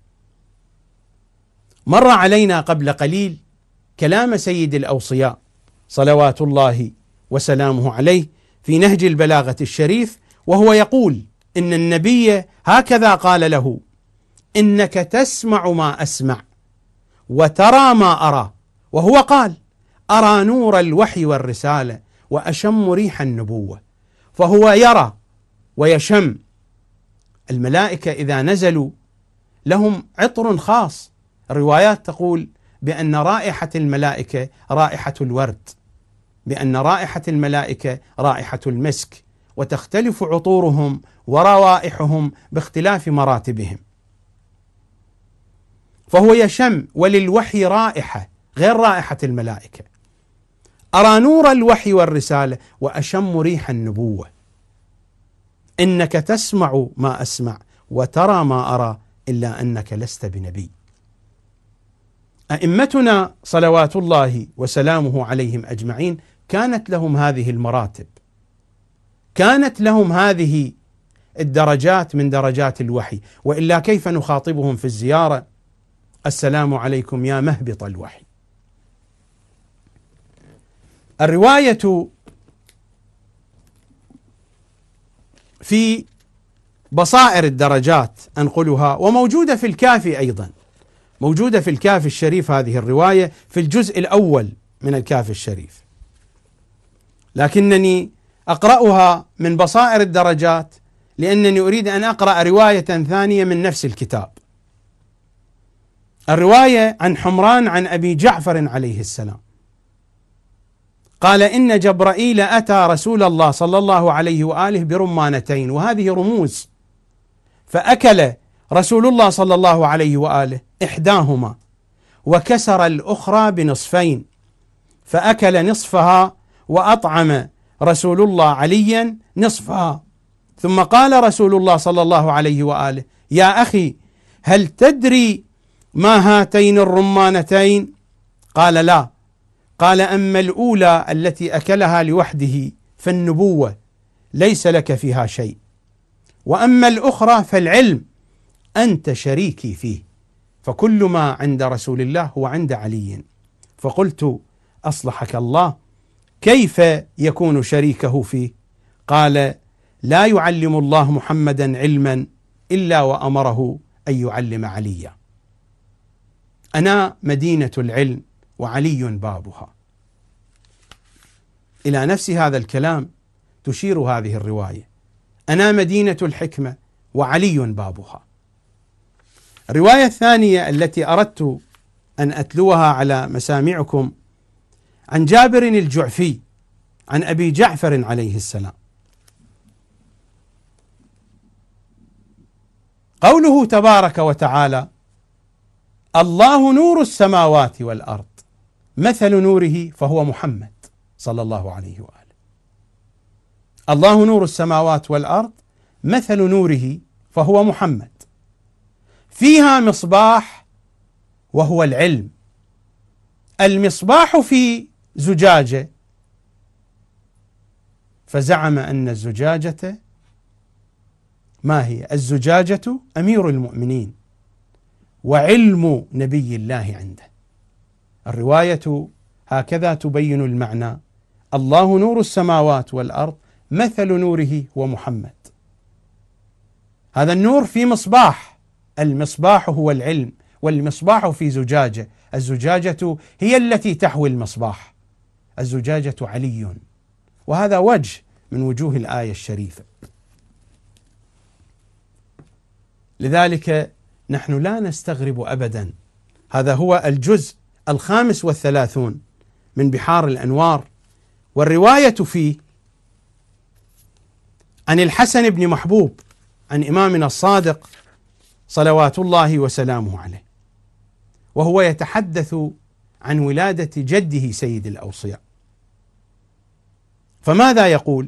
مر علينا قبل قليل كلام سيد الأوصياء صلوات الله وسلامه عليه في نهج البلاغة الشريف، وهو يقول إن النبي هكذا قال له: إنك تسمع ما أسمع وترى ما أرى. وهو قال: أرى نور الوحي والرسالة وأشم ريح النبوة. فهو يرى ويشم. الملائكة إذا نزلوا لهم عطر خاص. الروايات تقول بأن رائحة الملائكة رائحة الورد، بأن رائحة الملائكة رائحة المسك، وتختلف عطورهم وروائحهم باختلاف مراتبهم. فهو يشم، وللوحي رائحة غير رائحة الملائكة. أرى نور الوحي والرسالة وأشم ريح النبوة. إنك تسمع ما أسمع وترى ما أرى إلا أنك لست بنبي. أئمتنا صلوات الله وسلامه عليهم أجمعين كانت لهم هذه المراتب، كانت لهم هذه الدرجات من درجات الوحي، وإلا كيف نخاطبهم في الزيارة: السلام عليكم يا مهبط الوحي. الرواية في بصائر الدرجات أنقلها، وموجودة في الكافي أيضا، موجودة في الكافي الشريف هذه الرواية في الجزء الأول من الكافي الشريف، لكنني أقرأها من بصائر الدرجات لأنني أريد أن أقرأ رواية ثانية من نفس الكتاب. الرواية عن حمران عن أبي جعفر عليه السلام قال: إن جبرائيل أتى رسول الله صلى الله عليه وآله برمانتين، وهذه رموز، فأكل رسول الله صلى الله عليه وآله إحداهما وكسر الأخرى بنصفين، فأكل نصفها وأطعم رسول الله عليا نصفها، ثم قال رسول الله صلى الله عليه وآله: يا أخي، هل تدري ما هاتين الرمانتين؟ قال: لا. قال: أما الأولى التي أكلها لوحده فالنبوة ليس لك فيها شيء، وأما الأخرى فالعلم، أنت شريكي فيه، فكل ما عند رسول الله هو عند علي. فقلت: أصلحك الله، كيف يكون شريكه فيه؟ قال: لا يعلم الله محمدا علما إلا وأمره أن يعلم عليا. أنا مدينة العلم وعلي بابها. إلى نفس هذا الكلام تشير هذه الرواية: أنا مدينة الحكمة وعلي بابها. الرواية الثانية التي أردت أن أتلوها على مسامعكم عن جابر الجعفي عن أبي جعفر عليه السلام. قوله تبارك وتعالى: الله نور السماوات والأرض، مثل نوره فهو محمد صلى الله عليه وآله. الله نور السماوات والأرض، مثل نوره فهو محمد، فيها مصباح وهو العلم. المصباح في زجاجة، فزعم أن الزجاجة ما هي؟ الزجاجة أمير المؤمنين وعلم نبي الله عنده. الرواية هكذا تبين المعنى: الله نور السماوات والأرض، مثل نوره هو محمد. هذا النور في مصباح، المصباح هو العلم، والمصباح في زجاجة، الزجاجة هي التي تحوي المصباح، الزجاجة علي. وهذا وجه من وجوه الآية الشريفة. لذلك نحن لا نستغرب أبدا. هذا هو الجزء 35 من بحار الأنوار، والرواية فيه عن الحسن بن محبوب عن إمامنا الصادق صلوات الله وسلامه عليه، وهو يتحدث عن ولادة جده سيد الأوصياء. فماذا يقول؟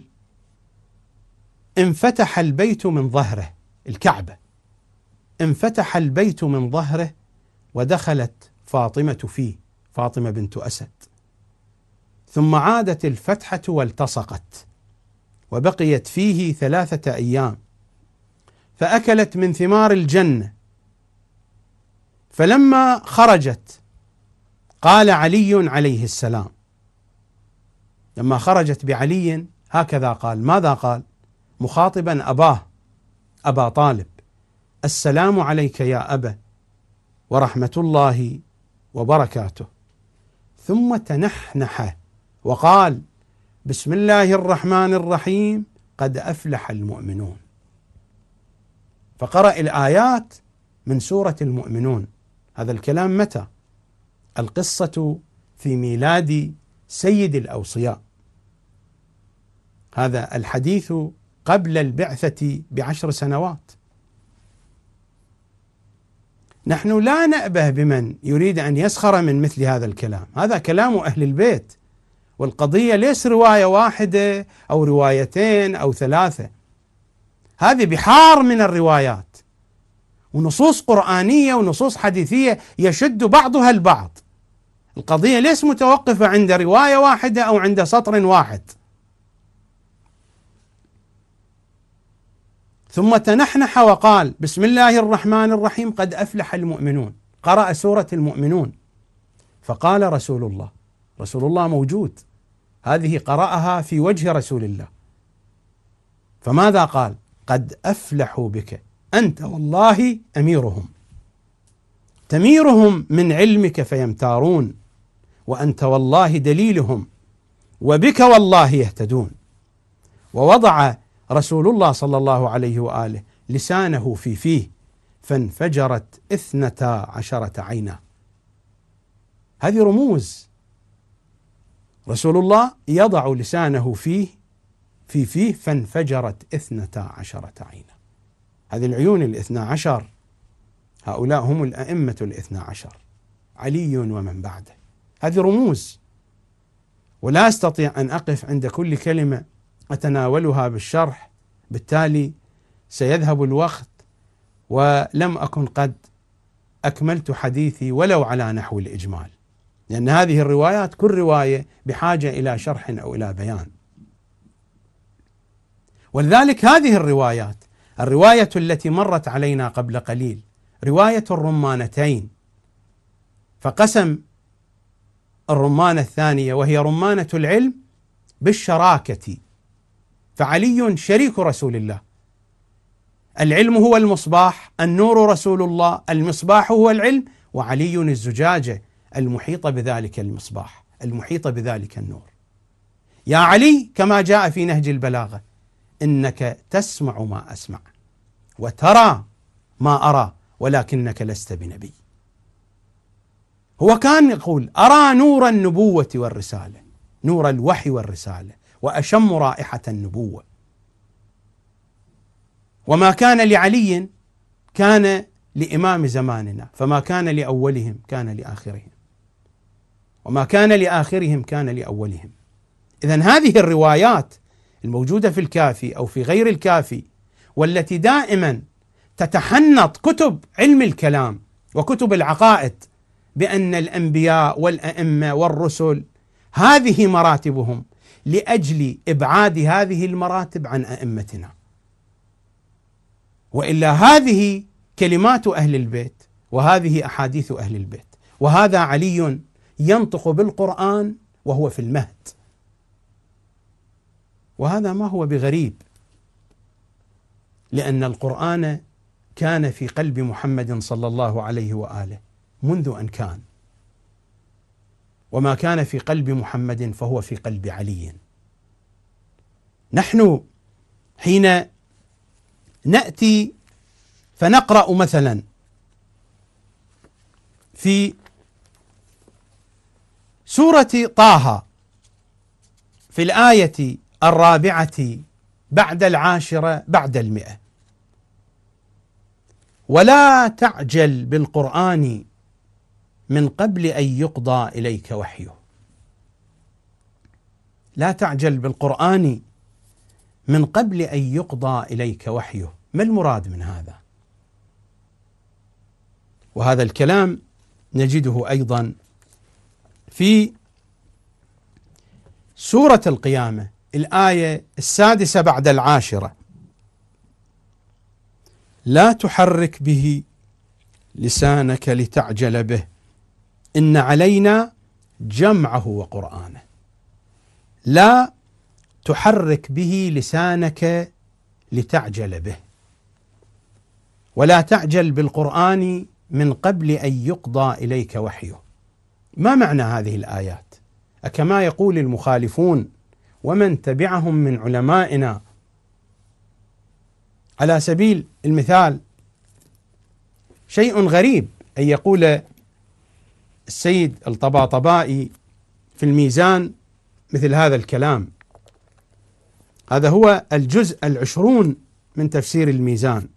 انفتح البيت من ظهره، الكعبة انفتح البيت من ظهره ودخلت فاطمة فيه، فاطمة بنت أسد، ثم عادت الفتحة والتصقت، وبقيت فيه 3 أيام، فأكلت من ثمار الجنة. فلما خرجت قال علي عليه السلام، لما خرجت بعلي هكذا قال. ماذا قال؟ مخاطبا أباه أبا طالب: السلام عليك يا أبا ورحمة الله وبركاته. ثم تنحنح وقال: بسم الله الرحمن الرحيم، قد أفلح المؤمنون. فقرأ الآيات من سورة المؤمنون. هذا الكلام متى؟ القصة في ميلاد سيد الأوصياء، هذا الحديث قبل البعثة ب10 سنوات. نحن لا نأبه بمن يريد أن يسخر من مثل هذا الكلام، هذا كلام أهل البيت، والقضية ليس رواية واحدة أو روايتين أو 3، هذه بحار من الروايات ونصوص قرآنية ونصوص حديثية يشد بعضها البعض. القضية ليس متوقفة عند رواية واحدة أو عند سطر واحد. ثم تنحنح وقال: بسم الله الرحمن الرحيم، قد أفلح المؤمنون. قرأ سورة المؤمنون. فقال رسول الله موجود، هذه قرأها في وجه رسول الله. فماذا قال؟ قد أفلحوا بك، أنت والله أميرهم، تميرهم من علمك فيمتارون، وأنت والله دليلهم، وبك والله يهتدون. ووضع رسول الله صلى الله عليه وآله لسانه في فيه فانفجرت 12 عينا. هذه رموز. رسول الله يضع لسانه في فيه فانفجرت 12 عينا. هذه العيون 12، هؤلاء هم الأئمة 12، علي ومن بعده. هذه رموز، ولا أستطيع أن أقف عند كل كلمة أتناولها بالشرح بالتالي سيذهب الوقت ولم أكن قد أكملت حديثي ولو على نحو الإجمال، لأن هذه الروايات كل رواية بحاجة إلى شرح أو إلى بيان. ولذلك هذه الروايات، الرواية التي مرت علينا قبل قليل رواية الرمانتين، فقسم الرمانة الثانية وهي رمانة العلم بالشراكة، فعلي شريك رسول الله، العلم هو المصباح، النور رسول الله، المصباح هو العلم، وعلي الزجاجة المحيطة بذلك المصباح، المحيطة بذلك النور. يا علي كما جاء في نهج البلاغة: إنك تسمع ما أسمع وترى ما أرى ولكنك لست بنبي. هو كان يقول: أرى نور النبوة والرسالة، نور الوحي والرسالة، وأشم رائحة النبوة. وما كان لعلي كان لإمام زماننا، فما كان لأولهم كان لآخرهم، وما كان لآخرهم كان لأولهم. إذن هذه الروايات الموجودة في الكافي أو في غير الكافي، والتي دائما تتحنط كتب علم الكلام وكتب العقائد بأن الأنبياء والأئمة والرسل هذه مراتبهم، لأجل إبعاد هذه المراتب عن أئمتنا. وإلا هذه كلمات أهل البيت، وهذه أحاديث أهل البيت، وهذا علي ينطق بالقرآن وهو في المهد، وهذا ما هو بغريب، لأن القرآن كان في قلب محمد صلى الله عليه وآله منذ أن كان، وما كان في قلب محمد فهو في قلب علي. نحن حين نأتي فنقرأ مثلا في سورة طه في الآية 4 بعد 10 بعد 100: ولا تعجل بالقرآن من قبل أن يقضى إليك وحيه. لا تعجل بالقرآن من قبل أن يقضى إليك وحيه. ما المراد من هذا؟ وهذا الكلام نجده أيضا في سورة القيامة الآية 6 بعد 10: لا تحرك به لسانك لتعجل به إن علينا جمعه وقرآنه. لا تحرك به لسانك لتعجل به، ولا تعجل بالقرآن من قبل أن يقضى إليك وحيه. ما معنى هذه الآيات؟ أكما يقول المخالفون ومن تبعهم من علمائنا؟ على سبيل المثال، شيء غريب أن يقول السيد الطباطبائي في الميزان مثل هذا الكلام. هذا هو الجزء 20 من تفسير الميزان،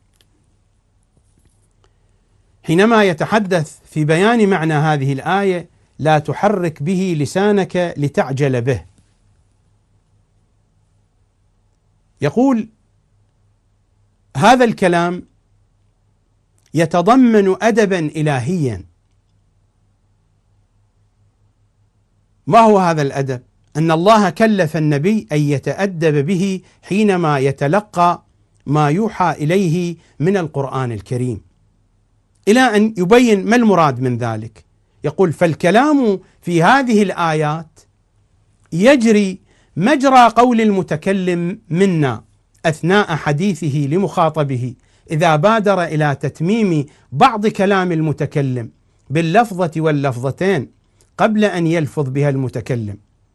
حينما يتحدث في بيان معنى هذه الآية: لا تحرك به لسانك لتعجل به، يقول هذا الكلام يتضمن أدبا إلهيا. ما هو هذا الأدب؟ أن الله كلف النبي أن يتأدب به حينما يتلقى ما يوحى إليه من القرآن الكريم، إلى أن يبين ما المراد من ذلك. يقول: فالكلام في هذه الآيات يجري مجرى قول المتكلم منا أثناء حديثه لمخاطبه، إذا بادر إلى تتميم بعض كلام المتكلم باللفظة واللفظتين قبل أن يلفظ بها المتكلم،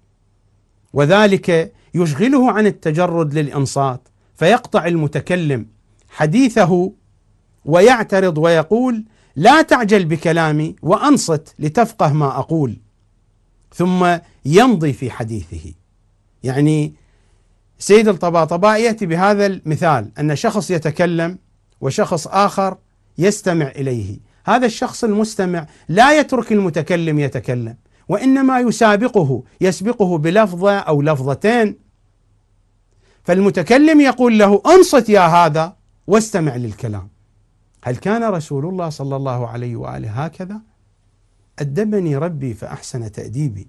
وذلك يشغله عن التجرد للإنصات، فيقطع المتكلم حديثه ويعترض ويقول: لا تعجل بكلامي وأنصت لتفقه ما أقول، ثم يمضي في حديثه. يعني سيد الطباطبائي يأتي بهذا المثال: أن شخص يتكلم وشخص آخر يستمع إليه، هذا الشخص المستمع لا يترك المتكلم يتكلم، وإنما يسبقه بلفظة أو لفظتين، فالمتكلم يقول له انصت يا هذا واستمع للكلام. هل كان رسول الله صلى الله عليه وآله هكذا؟ أدبني ربي فأحسن تأديبي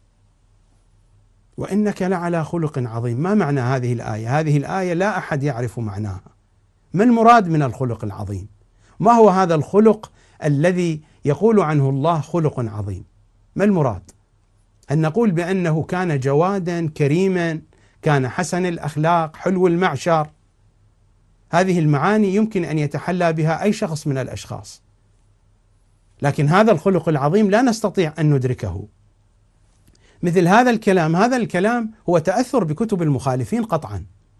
وإنك لعلى خلق عظيم. ما معنى هذه الآية؟ هذه الآية لا أحد يعرف معناها. ما المراد من الخلق العظيم؟ ما هو هذا الخلق الذي يقول عنه الله خلق عظيم؟ ما المراد؟ أن نقول بأنه كان جوادا كريما، كان حسن الأخلاق، حلو المعشر. هذه المعاني يمكن أن يتحلى بها أي شخص من الأشخاص، لكن هذا الخلق العظيم لا نستطيع أن ندركه. مثل هذا الكلام هو تأثر بكتب المخالفين قطعا.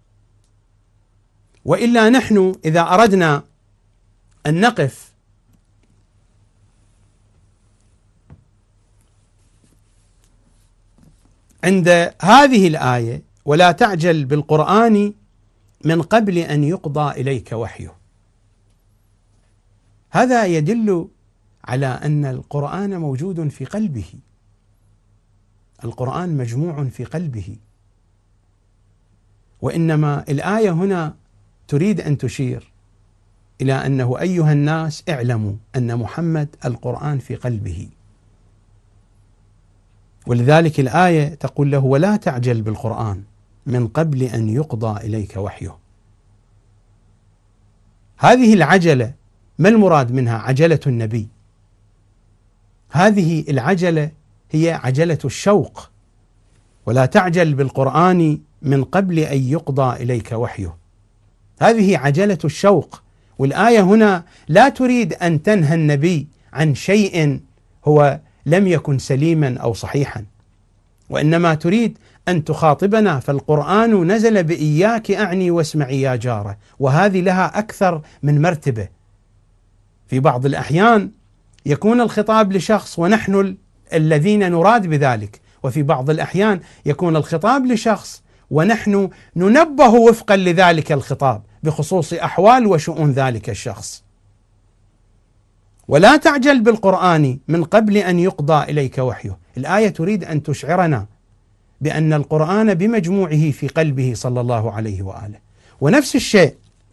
وإلا نحن إذا أردنا أن نقف عند هذه الآية ولا تعجل بالقرآن من قبل أن يقضى إليك وحيه، هذا يدل على أن القرآن موجود في قلبه، القرآن مجموع في قلبه. وإنما الآية هنا تريد أن تشير إلى أنه أيها الناس اعلموا أن محمد القرآن في قلبه. ولذلك الآية تقول له ولا تعجل بالقرآن من قبل أن يقضى إليك وحيه. هذه العجلة ما المراد منها؟ عجلة النبي. هذه العجلة هي عجلة الشوق. ولا تعجل بالقرآن من قبل أن يقضى إليك وحيه، هذه عجلة الشوق. والآية هنا لا تريد أن تنهى النبي عن شيء هو لم يكن سليما أو صحيحا، وإنما تريد أن تخاطبنا. فالقرآن نزل بإياك أعني واسمعي يا جارة، وهذه لها أكثر من مرتبة. في بعض الأحيان يكون الخطاب لشخص ونحن الذين نراد بذلك، وفي بعض الأحيان يكون الخطاب لشخص ونحن ننبه وفقا لذلك الخطاب بخصوص أحوال وشؤون ذلك الشخص. ولا تعجل بالقرآن من قبل أن يقضى إليك وحيه، الآية تريد أن تشعرنا بأن القرآن بمجموعه في قلبه صلى الله عليه وآله. ونفس الشيء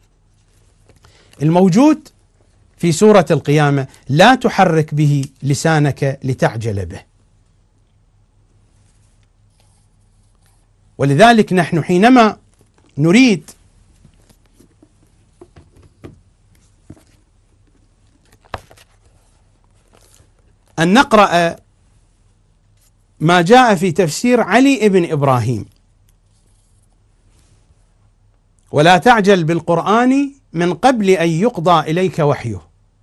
الموجود في سورة القيامة، لا تحرك به لسانك لتعجل به. ولذلك نحن حينما نريد أن نقرأ ما جاء في تفسير علي بن إبراهيم، ولا تعجل بالقرآن من قبل أن يقضى إليك وحيه،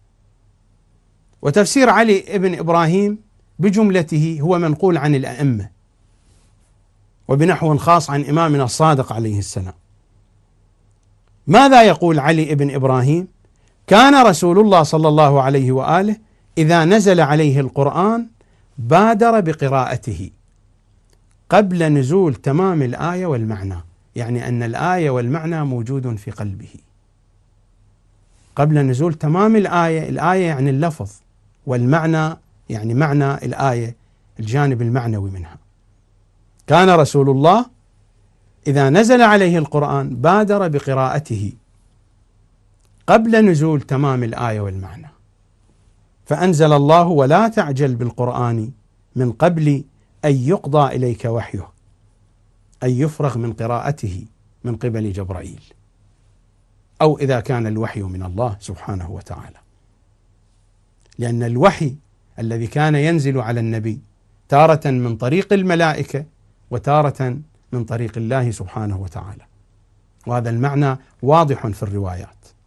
وتفسير علي بن إبراهيم بجملته هو منقول عن الأئمة وبنحو خاص عن إمامنا الصادق عليه السلام. ماذا يقول علي بن إبراهيم؟ كان رسول الله صلى الله عليه وآله إذا نزل عليه القرآن بادر بقراءته قبل نزول تمام الآية والمعنى، يعني أن الآية والمعنى موجود في قلبه قبل نزول تمام الآية. الآية يعني اللفظ، والمعنى يعني معنى الآية، الجانب المعنوي منها. كان رسول الله إذا نزل عليه القرآن بادر بقراءته قبل نزول تمام الآية والمعنى، فأنزل الله ولا تعجل بالقرآن من قبل أن يقضى إليك وحيه، أن يفرغ من قراءته من قبل جبرائيل، أو إذا كان الوحي من الله سبحانه وتعالى. لأن الوحي الذي كان ينزل على النبي تارة من طريق الملائكة وتارة من طريق الله سبحانه وتعالى، وهذا المعنى واضح في الروايات.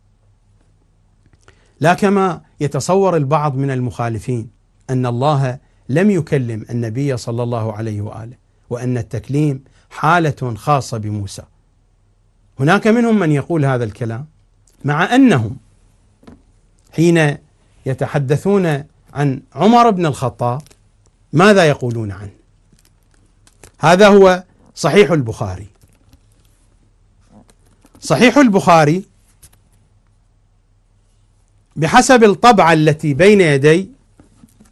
لا كما يتصور البعض من المخالفين أن الله لم يكلم النبي صلى الله عليه وآله، وأن التكليم حالة خاصة بموسى. هناك منهم من يقول هذا الكلام، مع أنهم حين يتحدثون عن عمر بن الخطاب ماذا يقولون عنه؟ هذا هو صحيح البخاري. صحيح البخاري بحسب الطبعة التي بين يدي،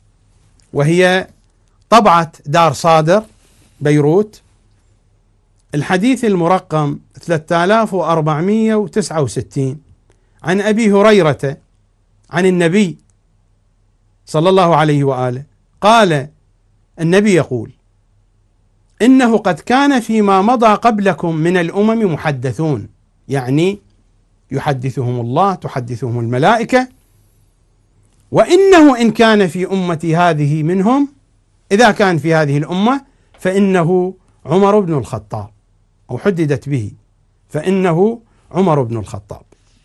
وهي طبعة دار صادر بيروت، الحديث المرقم 3469 عن أبي هريرة عن النبي صلى الله عليه وآله قال: النبي يقول: إنه قد كان فيما مضى قبلكم من الأمم محدثون، يعني يحدثهم الله، تحدثهم الملائكة، وإنه إن كان في أمتي هذه منهم، إذا كان في هذه الأمة فإنه عمر بن الخطاب، أو حددت به فإنه عمر بن الخطاب.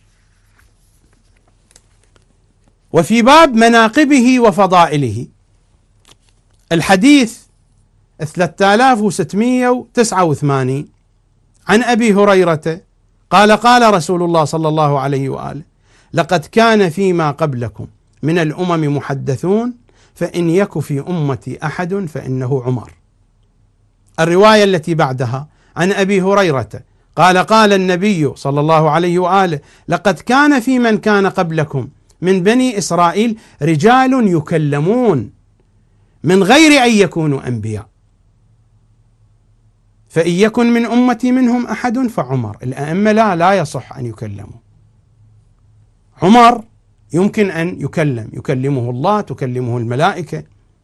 وفي باب مناقبه وفضائله الحديث 3689 عن أبي هريرة قال: قال رسول الله صلى الله عليه وآله: لقد كان فيما قبلكم من الأمم محدثون، فإن يك في أمتي أحد فإنه عمر. الرواية التي بعدها عن أبي هريرة قال: قال النبي صلى الله عليه وآله: لقد كان في من كان قبلكم من بني إسرائيل رجال يكلمون من غير أن يكونوا أنبياء، فإن يكن من أمتي منهم أحد فعمر. الأئمة لا يصح أن يكلموا. عمر يمكن أن يكلمه الله، تكلمه الملائكة.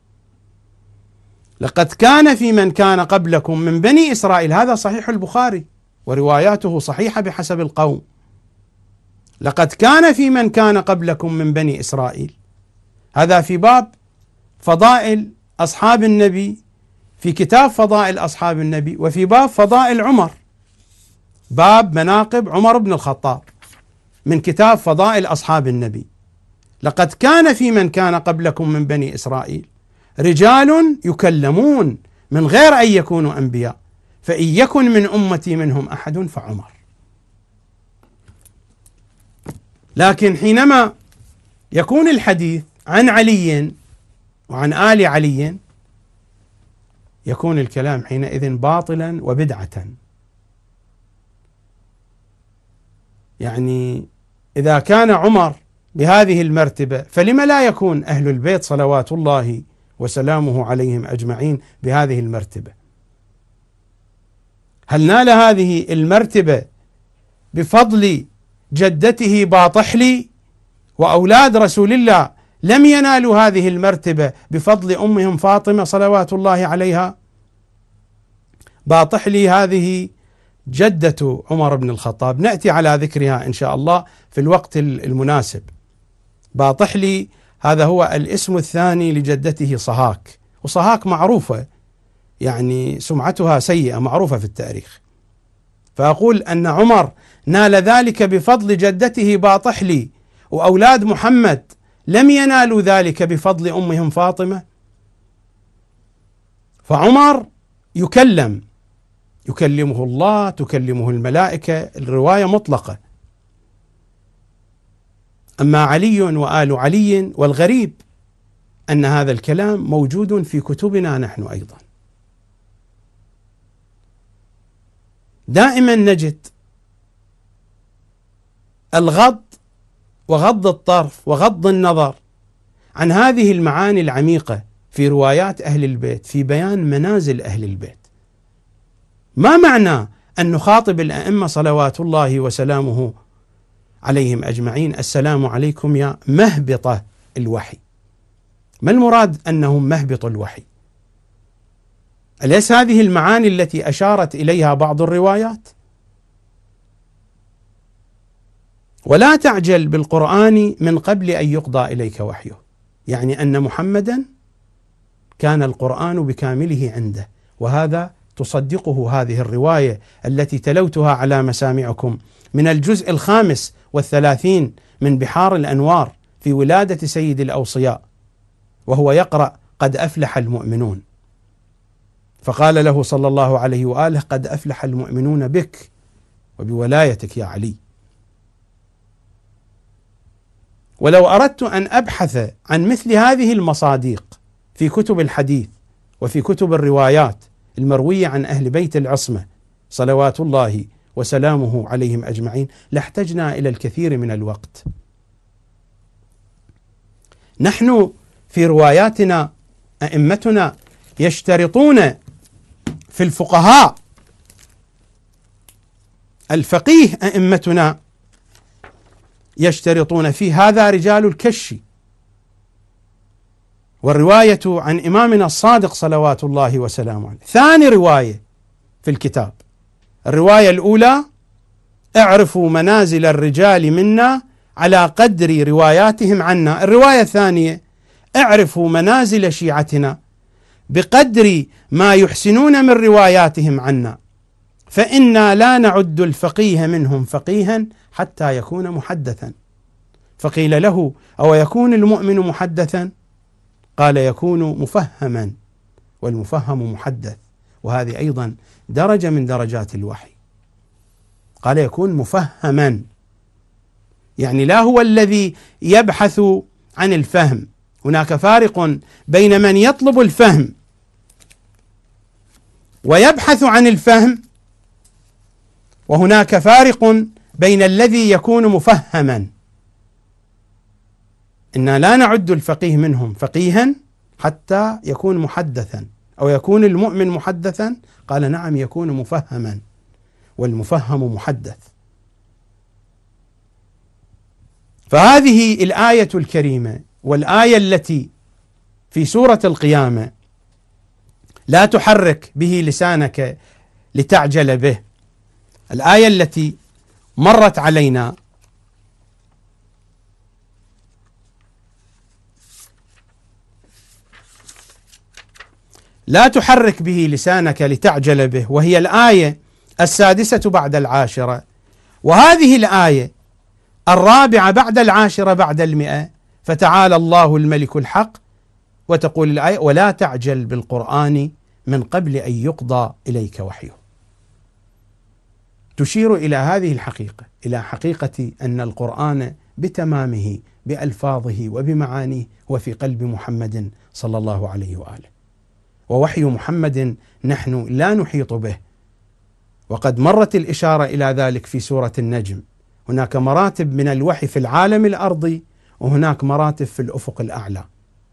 لقد كان في من كان قبلكم من بني إسرائيل، هذا صحيح البخاري ورواياته صحيحة بحسب القوم. لقد كان في من كان قبلكم من بني إسرائيل، هذا في باب فضائل أصحاب النبي، في كتاب فضائل أصحاب النبي، وفي باب فضائل عمر، باب مناقب عمر بن الخطاب من كتاب فضائل أصحاب النبي. لقد كان في من كان قبلكم من بني إسرائيل رجال يكلمون من غير أن يكونوا أنبياء، فإن يكن من أمتي منهم أحد فعمر. لكن حينما يكون الحديث عن علي وعن آل علي، يكون الكلام حينئذ باطلا وبدعة. يعني إذا كان عمر بهذه المرتبة، فلم لا يكون أهل البيت صلوات الله وسلامه عليهم أجمعين بهذه المرتبة؟ هل نال هذه المرتبة بفضل جدته باطحلي، وأولاد رسول الله لم ينالوا هذه المرتبة بفضل أمهم فاطمة صلوات الله عليها؟ باطحلي هذه جدة عمر بن الخطاب، نأتي على ذكرها إن شاء الله في الوقت المناسب. باطحلي هذا هو الاسم الثاني لجدته صهاك، وصهاك معروفة، يعني سمعتها سيئة معروفة في التاريخ. فأقول أن عمر نال ذلك بفضل جدته باطحلي، وأولاد محمد لم ينالوا ذلك بفضل أمهم فاطمة. فعمر يكلمه الله، تكلمه الملائكة، الرواية مطلقة. أما علي وآل علي، والغريب أن هذا الكلام موجود في كتبنا نحن أيضا. دائما نجد الغض وغض الطرف وغض النظر عن هذه المعاني العميقة في روايات أهل البيت في بيان منازل أهل البيت. ما معنى أن نخاطب الأئمة صلوات الله وسلامه عليهم أجمعين: السلام عليكم يا مهبط الوحي؟ ما المراد أنهم مهبط الوحي؟ أليس هذه المعاني التي أشارت إليها بعض الروايات؟ ولا تعجل بالقرآن من قبل أن يقضى إليك وحيه، يعني أن محمدا كان القرآن بكامله عنده، وهذا تصدقه هذه الرواية التي تلوتها على مسامعكم من الجزء 35 من بحار الأنوار في ولادة سيد الأوصياء، وهو يقرأ: قد أفلح المؤمنون، فقال له صلى الله عليه وآله: قد أفلح المؤمنون بك وبولايتك يا علي. ولو أردت أن أبحث عن مثل هذه المصاديق في كتب الحديث وفي كتب الروايات المروية عن أهل بيت العصمة صلوات الله وسلامه عليهم أجمعين، لاحتجنا إلى الكثير من الوقت. نحن في رواياتنا أئمتنا يشترطون في الفقهاء الفقيه أئمتنا يشترطون فيه هذا رجال الكش. والرواية عن إمامنا الصادق صلوات الله وسلامه عليه ثاني رواية في الكتاب. الرواية الأولى: اعرفوا منازل الرجال منا على قدر رواياتهم عنا. الرواية الثانية: اعرفوا منازل شيعتنا بقدر ما يحسنون من رواياتهم عنا، فإنا لا نعد الفقيه منهم فقيها حتى يكون محدثا. فقيل له: أو يكون المؤمن محدثا؟ قال: يكون مفهما، والمفهم محدث، وهذه أيضا درجة من درجات الوحي. قال: يكون مفهما، يعني لا هو الذي يبحث عن الفهم. هناك فارق بين من يطلب الفهم ويبحث عن الفهم، وهناك فارق بين الذي يكون مفهما. إنا لا نعد الفقيه منهم فقيها حتى يكون محدثا. أو يكون المؤمن محدثا؟ قال: نعم، يكون مفهما، والمفهم محدث. فهذه الآية الكريمة والآية التي في سورة القيامة: لا تحرك به لسانك لتعجل به، الآية التي مرت علينا لا تحرك به لسانك لتعجل به، وهي الآية 6 بعد 10، وهذه الآية 4 بعد 10 بعد 100. فتعالى الله الملك الحق، وتقول الآية: ولا تعجل بالقرآن من قبل أن يقضى إليك وحيه. تشير إلى هذه الحقيقة، إلى حقيقة أن القرآن بتمامه بألفاظه وبمعانيه هو في قلب محمد صلى الله عليه وآله، ووحي محمد نحن لا نحيط به. وقد مرت الإشارة إلى ذلك في سورة النجم. هناك مراتب من الوحي في العالم الأرضي، وهناك مراتب في الأفق الأعلى.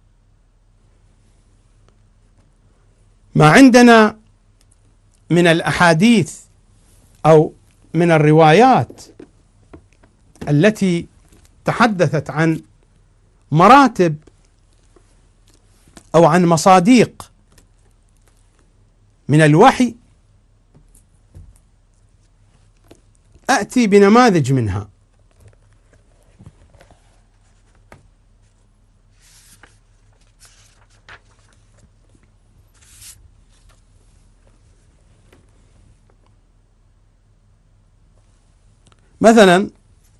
ما عندنا من الأحاديث أو من الروايات التي تحدثت عن مراتب أو عن مصاديق من الوحي، أأتي بنماذج منها. مثلا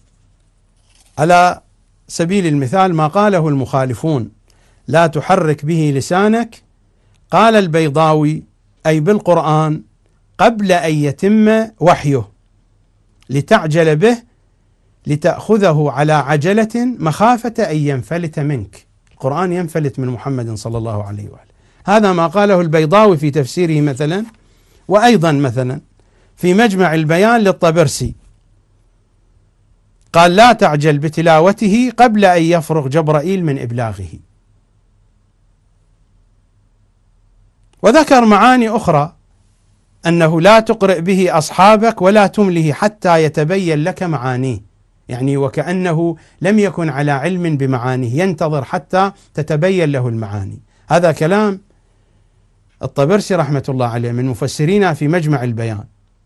على سبيل المثال ما قاله المخالفون: لا تحرك به لسانك. قال البيضاوي: أي بالقرآن قبل أن يتم وحيه، لتعجل به لتأخذه على عجلة مخافة أن ينفلت منك. القرآن ينفلت من محمد صلى الله عليه وآله. هذا ما قاله البيضاوي في تفسيره مثلا. وأيضا مثلا في مجمع البيان للطبرسي قال: لا تعجل بتلاوته قبل أن يفرغ جبرائيل من إبلاغه. وذكر معاني أخرى: أنه لا تقرئ به أصحابك ولا تمله حتى يتبين لك معانيه، يعني وكأنه لم يكن على علم بمعانيه، ينتظر حتى تتبين له المعاني. هذا كلام الطبرسي رحمة الله عليه من مفسرين في مجمع البيان.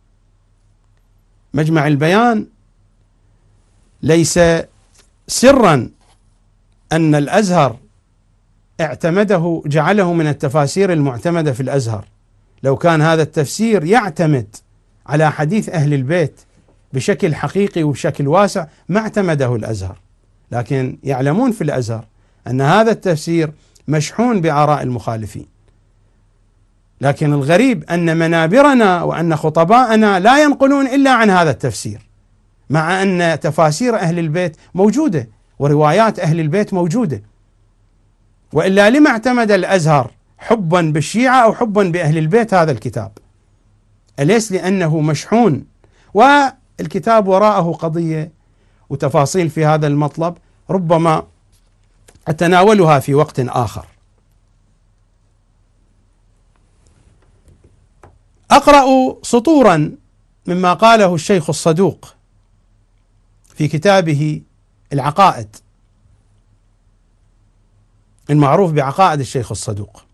مجمع البيان ليس سرا أن الأزهر اعتمده، جعله من التفاسير المعتمدة في الأزهر. لو كان هذا التفسير يعتمد على حديث أهل البيت بشكل حقيقي وبشكل واسع ما اعتمده الأزهر، لكن يعلمون في الأزهر أن هذا التفسير مشحون بآراء المخالفين. لكن الغريب أن منابرنا وأن خطباءنا لا ينقلون إلا عن هذا التفسير، مع أن تفاسير أهل البيت موجودة وروايات أهل البيت موجودة. وإلا لما اعتمد الأزهر حبا بالشيعة أو حبا بأهل البيت هذا الكتاب؟ أليس لأنه مشحون؟ والكتاب وراءه قضية وتفاصيل في هذا المطلب ربما أتناولها في وقت آخر. أقرأ سطورا مما قاله الشيخ الصدوق في كتابه العقائد المعروف بعقائد الشيخ الصدوق.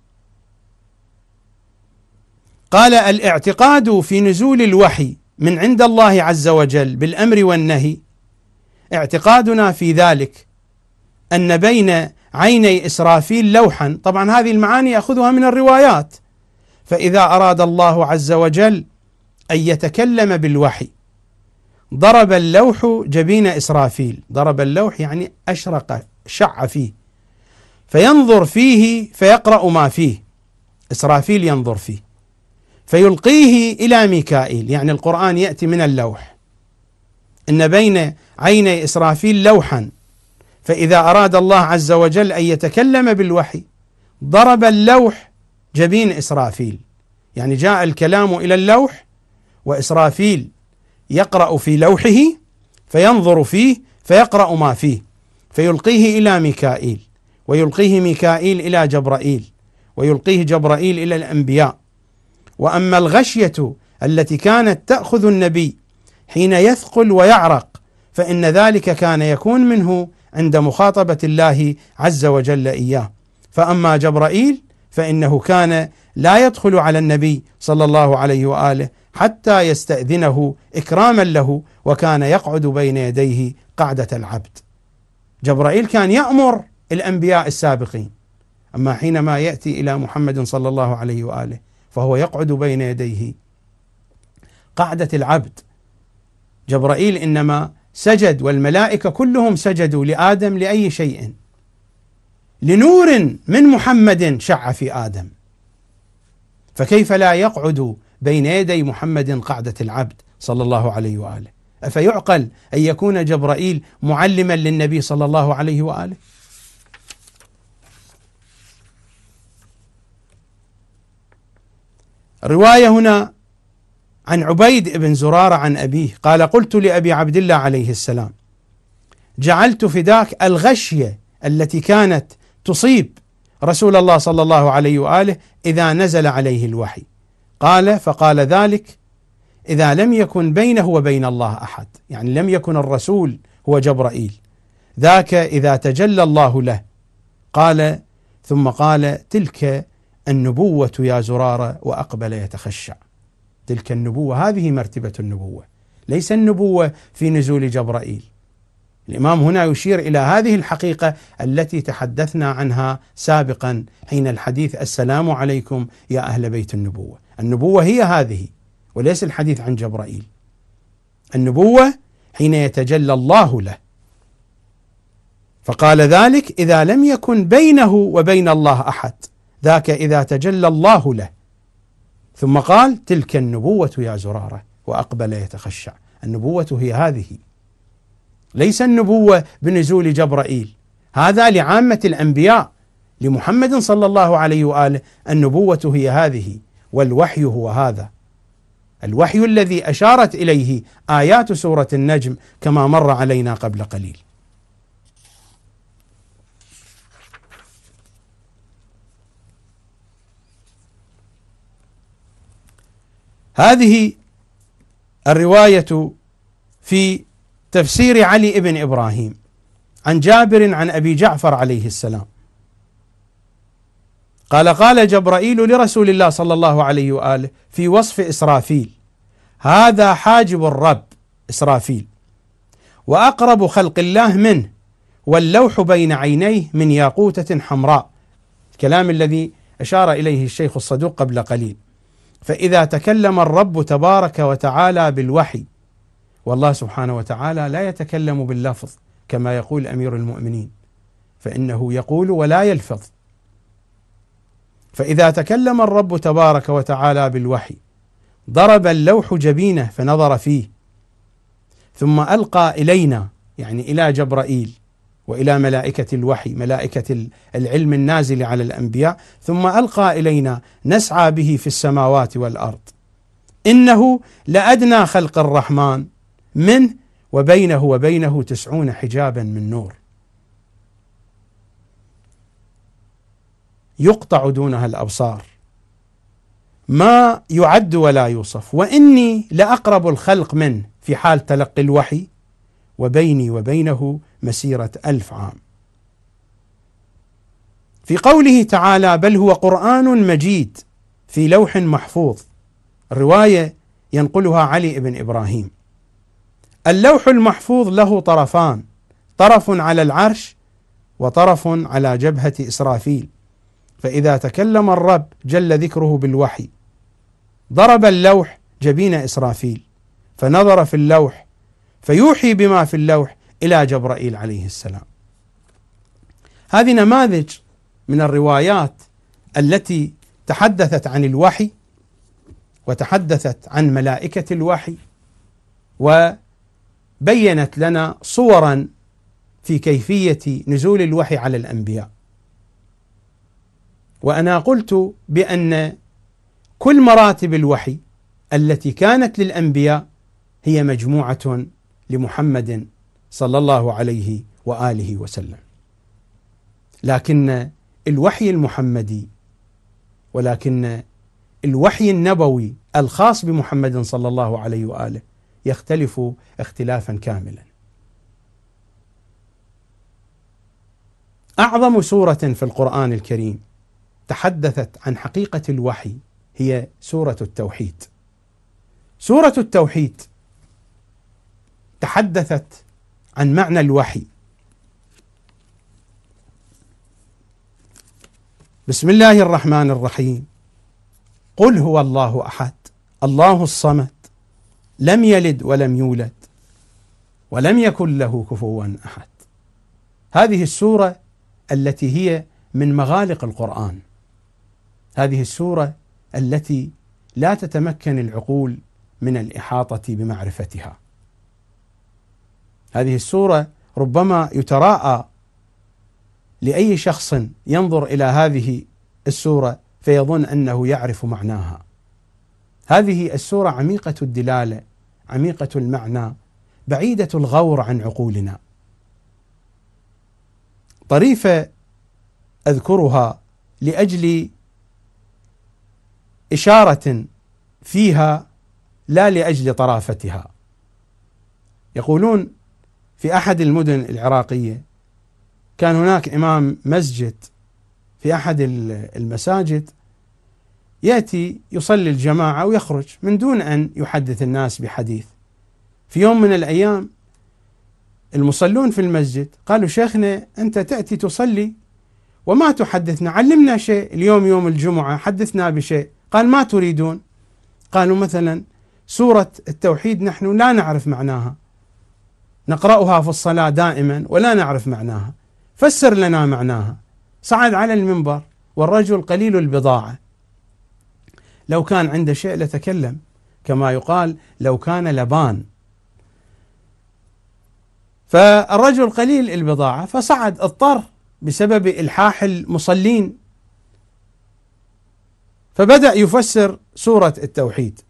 قال: الاعتقاد في نزول الوحي من عند الله عز وجل بالأمر والنهي، اعتقادنا في ذلك أن بين عيني إسرافيل لوحا. طبعا هذه المعاني يأخذها من الروايات. فإذا أراد الله عز وجل أن يتكلم بالوحي ضرب اللوح جبين إسرافيل. ضرب اللوح يعني أشرق، شع فيه، فينظر فيه فيقرأ ما فيه. إسرافيل ينظر فيه فيلقيه إلى ميكائيل، يعني القرآن يأتي من اللوح. إن بين عيني إسرافيل لوحا، فإذا أراد الله عز وجل أن يتكلم بالوحي ضرب اللوح جبين إسرافيل، يعني جاء الكلام إلى اللوح وإسرافيل يقرأ في لوحه فينظر فيه فيقرأ ما فيه، فيلقيه إلى ميكائيل، ويلقيه ميكائيل إلى جبرائيل، ويلقيه جبرائيل إلى الأنبياء. وأما الغشية التي كانت تأخذ النبي حين يثقل ويعرق، فإن ذلك كان يكون منه عند مخاطبة الله عز وجل إياه. فأما جبرائيل فإنه كان لا يدخل على النبي صلى الله عليه وآله حتى يستأذنه إكراما له، وكان يقعد بين يديه قعدة العبد. جبرائيل كان يأمر الأنبياء السابقين، أما حينما يأتي إلى محمد صلى الله عليه وآله فهو يقعد بين يديه قعدة العبد. جبرائيل إنما سجد والملائكة كلهم سجدوا لآدم لأي شيء؟ لنور من محمد شع في آدم، فكيف لا يقعد بين يدي محمد قعدة العبد صلى الله عليه وآله؟ أفيعقل أن يكون جبرائيل معلما للنبي صلى الله عليه وآله؟ رواية هنا عن عبيد بن زرارة عن أبيه قال: قلت لأبي عبد الله عليه السلام: جعلت فداك الغشية التي كانت تصيب رسول الله صلى الله عليه وآله إذا نزل عليه الوحي. قال: فقال ذلك إذا لم يكن بينه وبين الله أحد، يعني لم يكن الرسول هو جبرائيل، ذاك إذا تجلى الله له. قال ثم قال: تلك النبوة يا زرارة، وأقبل يتخشع. تلك النبوة، هذه مرتبة النبوة، ليس النبوة في نزول جبرائيل. الإمام هنا يشير إلى هذه الحقيقة التي تحدثنا عنها سابقا حين الحديث السلام عليكم يا أهل بيت النبوة. النبوة هي هذه، وليس الحديث عن جبرائيل. النبوة حين يتجلى الله له. فقال ذلك إذا لم يكن بينه وبين الله أحد، ذاك إذا تجلى الله له. ثم قال: تلك النبوة يا زرارة، وأقبل يتخشع. النبوة هي هذه، ليس النبوة بنزول جبرائيل، هذا لعامة الأنبياء. لمحمد صلى الله عليه وآله النبوة هي هذه، والوحي هو هذا، الوحي الذي أشارت إليه آيات سورة النجم كما مر علينا قبل قليل. هذه الرواية في تفسير علي بن إبراهيم عن جابر عن أبي جعفر عليه السلام قال: قال جبرائيل لرسول الله صلى الله عليه وآله في وصف إسرافيل: هذا حاجب الرب إسرافيل، وأقرب خلق الله منه، واللوح بين عينيه من ياقوتة حمراء. الكلام الذي أشار إليه الشيخ الصدوق قبل قليل. فإذا تكلم الرب تبارك وتعالى بالوحي، والله سبحانه وتعالى لا يتكلم باللفظ كما يقول أمير المؤمنين، فإنه يقول ولا يلفظ. فإذا تكلم الرب تبارك وتعالى بالوحي ضرب اللوح جبينه فنظر فيه، ثم ألقى إلينا، يعني إلى جبرائيل وإلى ملائكة الوحي، ملائكة العلم النازل على الأنبياء، ثم ألقى إلينا نسعى به في السماوات والأرض، إنه لأدنى خلق الرحمن منه، وبينه وبينه 90 حجابا من نور يقطع دونها الأبصار، ما يعد ولا يوصف، وإني لأقرب الخلق منه في حال تلقي الوحي، وبيني وبينه مسيرة 1000 عام. في قوله تعالى: بل هو قرآن مجيد في لوح محفوظ، الرواية ينقلها علي بن إبراهيم. اللوح المحفوظ له طرفان، طرف على العرش وطرف على جبهة إسرافيل، فإذا تكلم الرب جل ذكره بالوحي ضرب اللوح جبين إسرافيل، فنظر في اللوح فيوحي بما في اللوح إلى جبرائيل عليه السلام. هذه نماذج من الروايات التي تحدثت عن الوحي وتحدثت عن ملائكة الوحي، وبينت لنا صورا في كيفية نزول الوحي على الأنبياء. وأنا قلت بأن كل مراتب الوحي التي كانت للأنبياء هي مجموعة لمحمد صلى الله عليه وآله وسلم، لكن الوحي المحمدي ولكن الوحي النبوي الخاص بمحمد صلى الله عليه وآله يختلف اختلافا كاملا. أعظم سورة في القرآن الكريم تحدثت عن حقيقة الوحي هي سورة التوحيد. سورة التوحيد تحدثت عن معنى الوحي. بسم الله الرحمن الرحيم: قل هو الله أحد الله الصمد لم يلد ولم يولد ولم يكن له كفوا أحد. هذه السورة التي هي من مغالق القرآن، هذه السورة التي لا تتمكن العقول من الإحاطة بمعرفتها. هذه السورة ربما يتراءى لأي شخص ينظر إلى هذه السورة فيظن أنه يعرف معناها. هذه السورة عميقة الدلالة، عميقة المعنى، بعيدة الغور عن عقولنا. طريفة أذكرها لأجل إشارة فيها لا لأجل طرافتها. يقولون في أحد المدن العراقية كان هناك إمام مسجد في أحد المساجد يأتي يصلي الجماعة ويخرج من دون أن يحدث الناس بحديث. في يوم من الأيام المصلون في المسجد قالوا: شيخنا أنت تأتي تصلي وما تحدثنا، علمنا شيء، اليوم يوم الجمعة حدثنا بشيء. قال: ما تريدون؟ قالوا: مثلا سورة التوحيد نحن لا نعرف معناها، نقرأها في الصلاة دائما ولا نعرف معناها، فسر لنا معناها. صعد على المنبر والرجل قليل البضاعة، لو كان عنده شيء لتكلم، كما يقال لو كان لبان. فالرجل قليل البضاعة فصعد، اضطر بسبب إلحاح المصلين، فبدأ يفسر سورة التوحيد.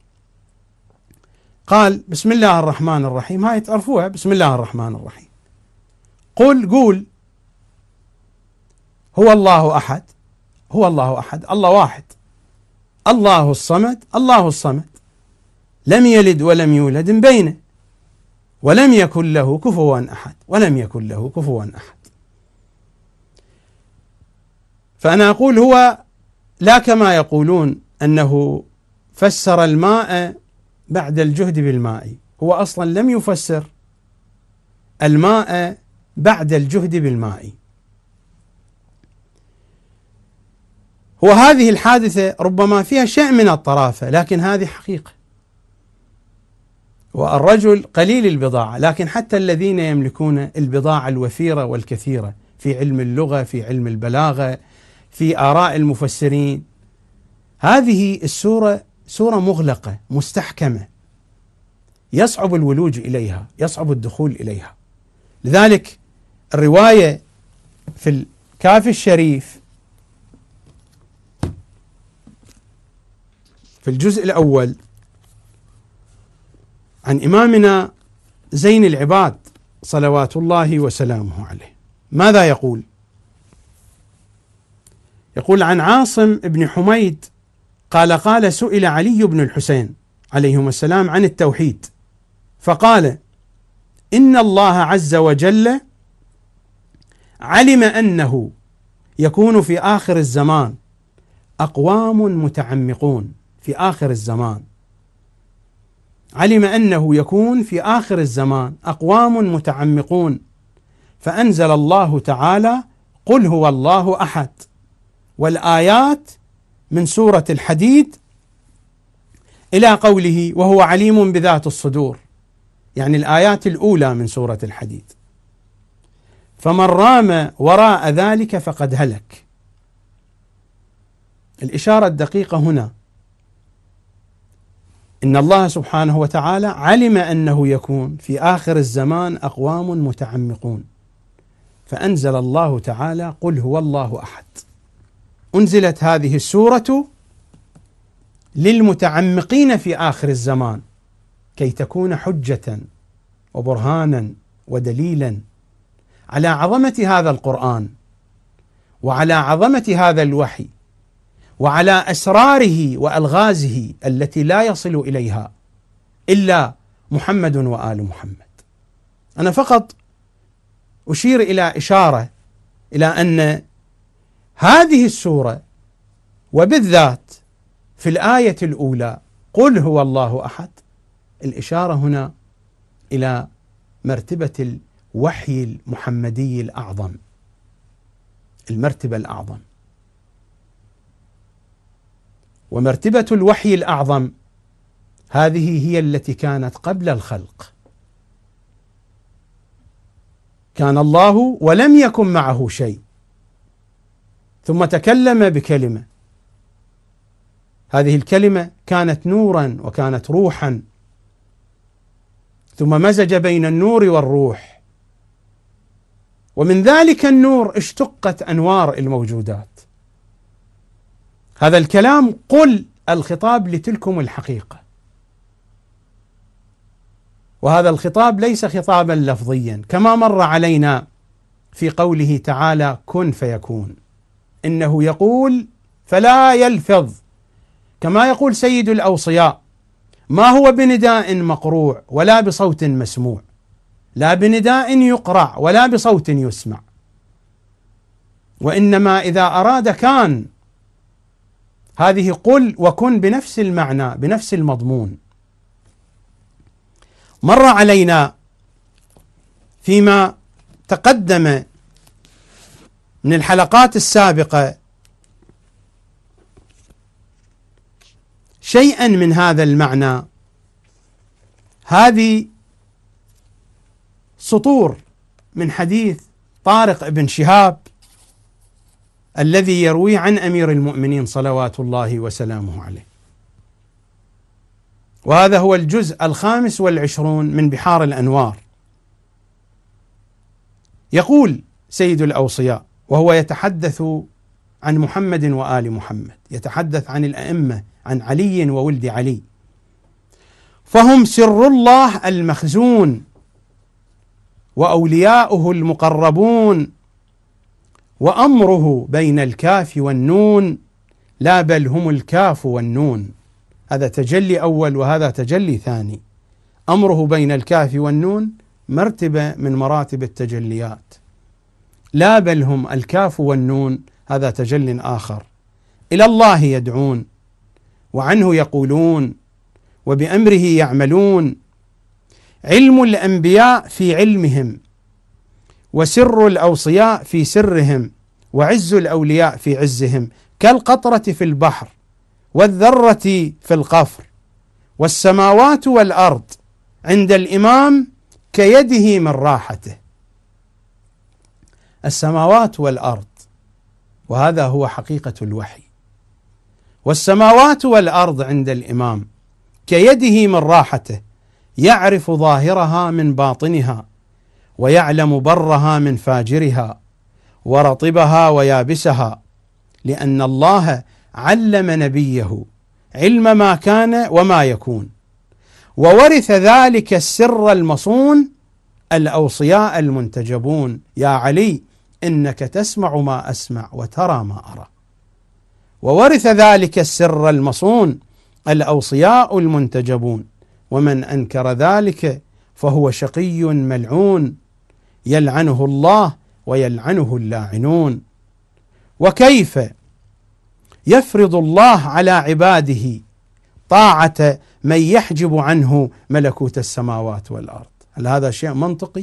قال: بسم الله الرحمن الرحيم، هاي تعرفوها، بسم الله الرحمن الرحيم. قول هو الله أحد، هو الله أحد، الله واحد، الله الصمد، الله الصمد لم يلد ولم يولد بينه ولم يكن له كفوا أحد، ولم يكن له كفوا أحد. فأنا أقول هو لا كما يقولون أنه فسر الماء بعد الجهد بالماء، هو أصلا لم يفسر الماء بعد الجهد بالماء. وهذه الحادثة ربما فيها شيء من الطرافة، لكن هذه حقيقة. والرجل قليل البضاعة، لكن حتى الذين يملكون البضاعة الوفيرة والكثيرة في علم اللغة، في علم البلاغة، في آراء المفسرين، هذه السورة سورة مغلقة مستحكمة، يصعب الولوج إليها، يصعب الدخول إليها. لذلك الرواية في الكافي الشريف في الجزء الأول عن إمامنا زين العباد صلوات الله وسلامه عليه، ماذا يقول؟ يقول عن عاصم بن حميد قال سئل علي بن الحسين عليهما السلام عن التوحيد، فقال: إن الله عز وجل علم أنه يكون في آخر الزمان أقوام متعمقون. في آخر الزمان علم أنه يكون في آخر الزمان أقوام متعمقون، فأنزل الله تعالى: قل هو الله أحد، والآيات من سورة الحديد إلى قوله: وهو عليم بذات الصدور، يعني الآيات الأولى من سورة الحديد. فمن رام وراء ذلك فقد هلك. الإشارة الدقيقة هنا إن الله سبحانه وتعالى علم أنه يكون في آخر الزمان أقوام متعمقون، فأنزل الله تعالى: قل هو الله أحد. أنزلت هذه السورة للمتعمقين في آخر الزمان كي تكون حجة وبرهانا ودليلا على عظمة هذا القرآن، وعلى عظمة هذا الوحي، وعلى أسراره وألغازه التي لا يصل إليها إلا محمد وآل محمد. أنا فقط أشير إلى إشارة إلى أن هذه السورة وبالذات في الآية الأولى قل هو الله أحد، الإشارة هنا إلى مرتبة الوحي المحمدي الأعظم، المرتبة الأعظم. ومرتبة الوحي الأعظم هذه هي التي كانت قبل الخلق. كان الله ولم يكن معه شيء، ثم تكلم بكلمة، هذه الكلمة كانت نورا وكانت روحا، ثم مزج بين النور والروح، ومن ذلك النور اشتقت أنوار الموجودات. هذا الكلام قل الخطاب لتلكم الحقيقة، وهذا الخطاب ليس خطابا لفظيا كما مر علينا في قوله تعالى: كن فيكون، إنه يقول فلا يلفظ، كما يقول سيد الأوصياء: ما هو بنداء مقروع ولا بصوت مسموع، لا بنداء يقرع ولا بصوت يسمع، وإنما إذا أراد كان. هذه قل وكن بنفس المعنى بنفس المضمون. مر علينا فيما تقدم من الحلقات السابقة شيئا من هذا المعنى. هذه سطور من حديث طارق بن شهاب الذي يروي عن أمير المؤمنين صلوات الله وسلامه عليه، وهذا هو الجزء 25 من بحار الأنوار. يقول سيد الأوصياء وهو يتحدث عن محمد وآل محمد، يتحدث عن الأئمة، عن علي وولد علي: فهم سر الله المخزون، وأولياؤه المقربون، وأمره بين الكاف والنون، لا بل هم الكاف والنون. هذا تجلي أول وهذا تجلي ثاني. أمره بين الكاف والنون مرتبة من مراتب التجليات، لا بل هم الكاف والنون هذا تجل آخر. إلى الله يدعون، وعنه يقولون، وبأمره يعملون. علم الأنبياء في علمهم، وسر الأوصياء في سرهم، وعز الأولياء في عزهم، كالقطرة في البحر، والذرة في القفر، والسماوات والأرض عند الإمام كيده من راحته. السماوات والأرض، وهذا هو حقيقة الوحي. والسماوات والأرض عند الإمام كيده من راحته، يعرف ظاهرها من باطنها، ويعلم برها من فاجرها، ورطبها ويابسها، لأن الله علم نبيه علم ما كان وما يكون، وورث ذلك السر المصون الأوصياء المنتجبون. يا علي إنك تسمع ما أسمع وترى ما أرى. وورث ذلك السر المصون الأوصياء المنتجبون، ومن أنكر ذلك فهو شقي ملعون يلعنه الله ويلعنه اللاعنون. وكيف يفرض الله على عباده طاعة من يحجب عنه ملكوت السماوات والأرض؟ هل هذا شيء منطقي؟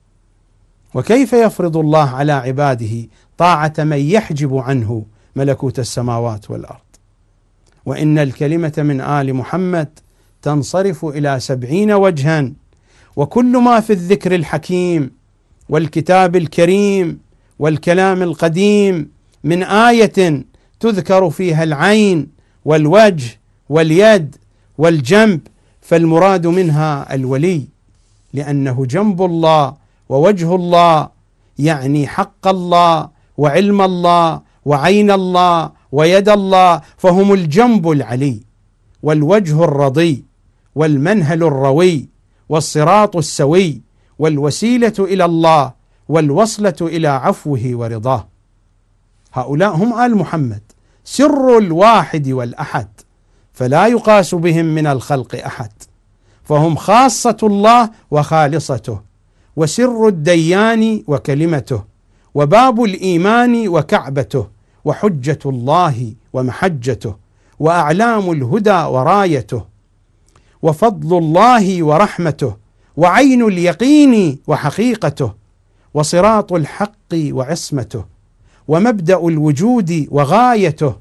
وكيف يفرض الله على عباده طاعة من يحجب عنه ملكوت السماوات والأرض؟ وإن الكلمة من آل محمد تنصرف إلى 70 وجها، وكل ما في الذكر الحكيم والكتاب الكريم والكلام القديم من آية تذكر فيها العين والوجه واليد والجنب، فالمراد منها الولي، لأنه جنب الله ووجه الله، يعني حق الله وعلم الله وعين الله ويد الله، فهم الجنب العلي والوجه الرضي والمنهل الروي والصراط السوي والوسيلة إلى الله والوصلة إلى عفوه ورضاه. هؤلاء هم آل محمد، سر الواحد والأحد، فلا يقاس بهم من الخلق أحد، فهم خاصة الله وخالصته، وسر الديان وكلمته، وباب الإيمان وكعبته، وحجة الله ومحجته، وأعلام الهدى ورايته، وفضل الله ورحمته، وعين اليقين وحقيقته، وصراط الحق وعصمته، ومبدأ الوجود وغايته،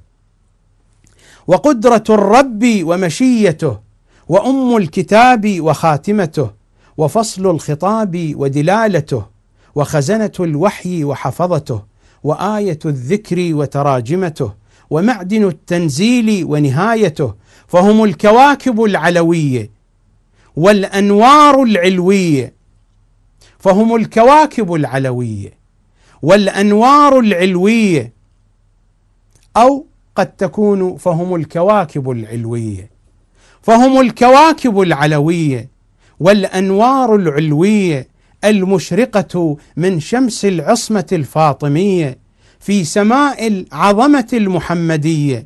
وقدرة الرب ومشيته، وأم الكتاب وخاتمته، وفصل الخطاب ودلالته، وخزنة الوحي وحفظته، وآية الذكر وتراجمته، ومعدن التنزيل ونهايته، فهم الكواكب العلوية والأنوار العلوية، فهم الكواكب العلوية والأنوار العلوية، أو قد تكون فهم الكواكب العلوية، فهم الكواكب العلوية والأنوار العلوية المشرقة من شمس العصمة الفاطمية في سماء العظمة المحمدية،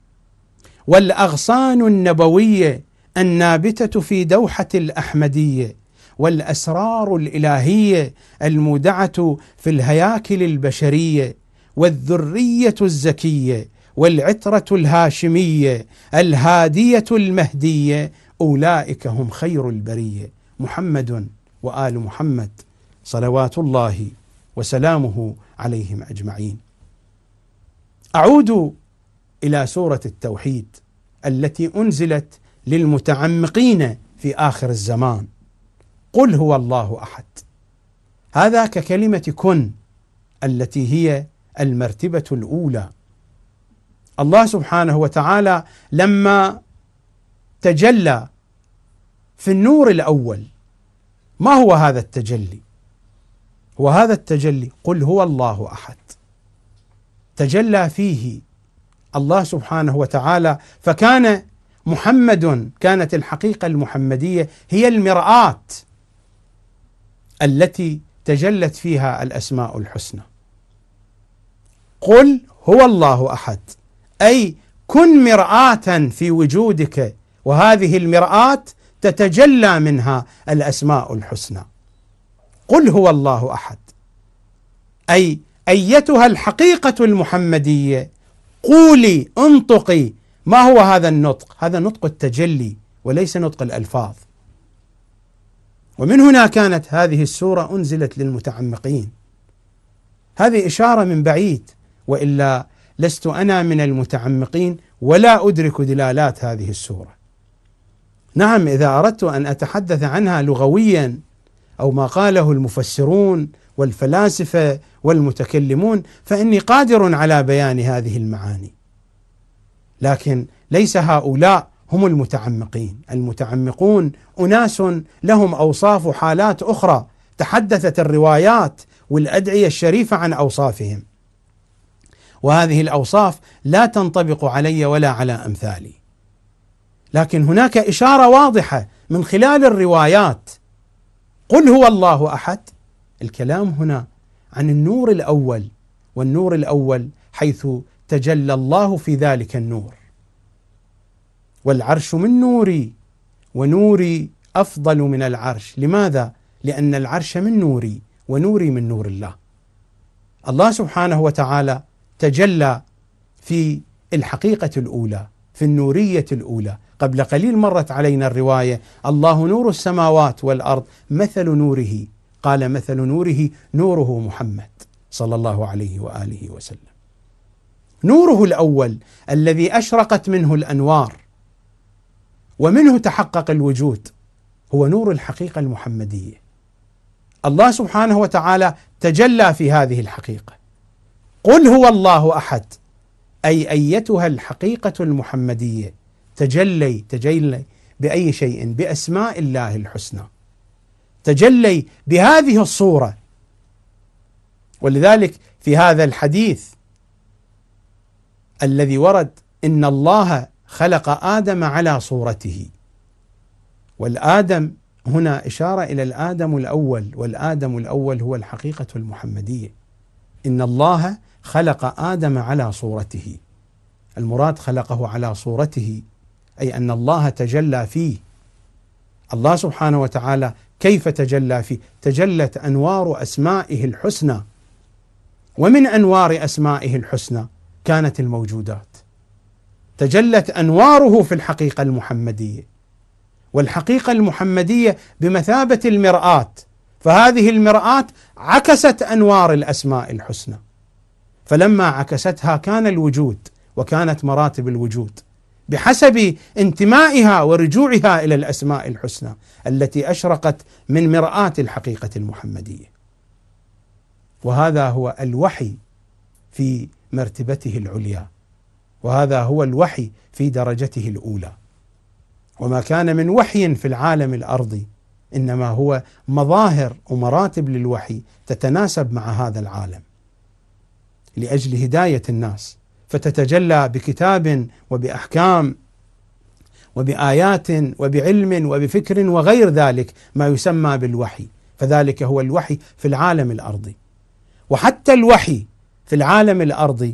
والأغصان النبوية النابتة في دوحة الأحمدية، والأسرار الإلهية المودعة في الهياكل البشرية، والذرية الزكية والعترة الهاشمية الهادية المهدية، أولئك هم خير البرية، محمد وآل محمد صلوات الله وسلامه عليهم أجمعين. أعود إلى سورة التوحيد التي أنزلت للمتعمقين في آخر الزمان. قل هو الله أحد، هذا ككلمة كن التي هي المرتبة الأولى. الله سبحانه وتعالى لما تجلى في النور الأول، ما هو هذا التجلي؟ هو هذا التجلي قل هو الله أحد، تجلى فيه الله سبحانه وتعالى، فكان محمد، كانت الحقيقة المحمدية هي المرآة التي تجلت فيها الأسماء الحسنى. قل هو الله أحد، أي كن مرآة في وجودك، وهذه المرآة تتجلى منها الأسماء الحسنى. قل هو الله أحد، أي أيتها الحقيقة المحمدية قولي، انطقي. ما هو هذا النطق؟ هذا نطق التجلي وليس نطق الألفاظ. ومن هنا كانت هذه السورة أنزلت للمتعمقين. هذه إشارة من بعيد، وإلا لست أنا من المتعمقين ولا أدرك دلالات هذه السورة. نعم، إذا أردت أن أتحدث عنها لغويا أو ما قاله المفسرون والفلاسفة والمتكلمون فإني قادر على بيان هذه المعاني، لكن ليس هؤلاء هم المتعمقين. المتعمقون أناس لهم أوصاف وحالات أخرى تحدثت الروايات والأدعية الشريفة عن أوصافهم، وهذه الأوصاف لا تنطبق علي ولا على أمثالي. لكن هناك إشارة واضحة من خلال الروايات. قل هو الله أحد، الكلام هنا عن النور الأول، والنور الأول حيث تجلى الله في ذلك النور. والعرش من نوري ونوري أفضل من العرش. لماذا؟ لأن العرش من نوري ونوري من نور الله. الله سبحانه وتعالى تجلى في الحقيقة الأولى، في النورية الأولى. قبل قليل مرت علينا الرواية: الله نور السماوات والأرض مثل نوره، قال مثل نوره نوره محمد صلى الله عليه وآله وسلم. نوره الأول الذي أشرقت منه الأنوار ومنه تحقق الوجود هو نور الحقيقة المحمدية. الله سبحانه وتعالى تجلى في هذه الحقيقة. قل هو الله أحد، أي أيتها الحقيقة المحمدية تجلي بأي شيء؟ بأسماء الله الحسنى، تجلي بهذه الصورة. ولذلك في هذا الحديث الذي ورد: إن الله خلق آدم على صورته. والآدم هنا إشارة إلى الآدم الأول، والآدم الأول هو الحقيقة المحمدية. إن الله خلق آدم على صورته، المراد خلقه على صورته أي أن الله تجلى فيه. الله سبحانه وتعالى كيف تجلى فيه؟ تجلت أنوار أسمائه الحسنى، ومن أنوار أسمائه الحسنى كانت الموجودات. تجلت أنواره في الحقيقة المحمدية، والحقيقة المحمدية بمثابة المرآة، فهذه المرآة عكست أنوار الأسماء الحسنى، فلما عكستها كان الوجود وكانت مراتب الوجود بحسب انتمائها ورجوعها إلى الأسماء الحسنى التي أشرقت من مرآة الحقيقة المحمدية. وهذا هو الوحي في مرتبته العليا، وهذا هو الوحي في درجته الأولى. وما كان من وحي في العالم الأرضي إنما هو مظاهر ومراتب للوحي تتناسب مع هذا العالم لأجل هداية الناس، فتتجلى بكتاب وبأحكام وبآيات وبعلم وبفكر وغير ذلك ما يسمى بالوحي، فذلك هو الوحي في العالم الأرضي. وحتى الوحي في العالم الأرضي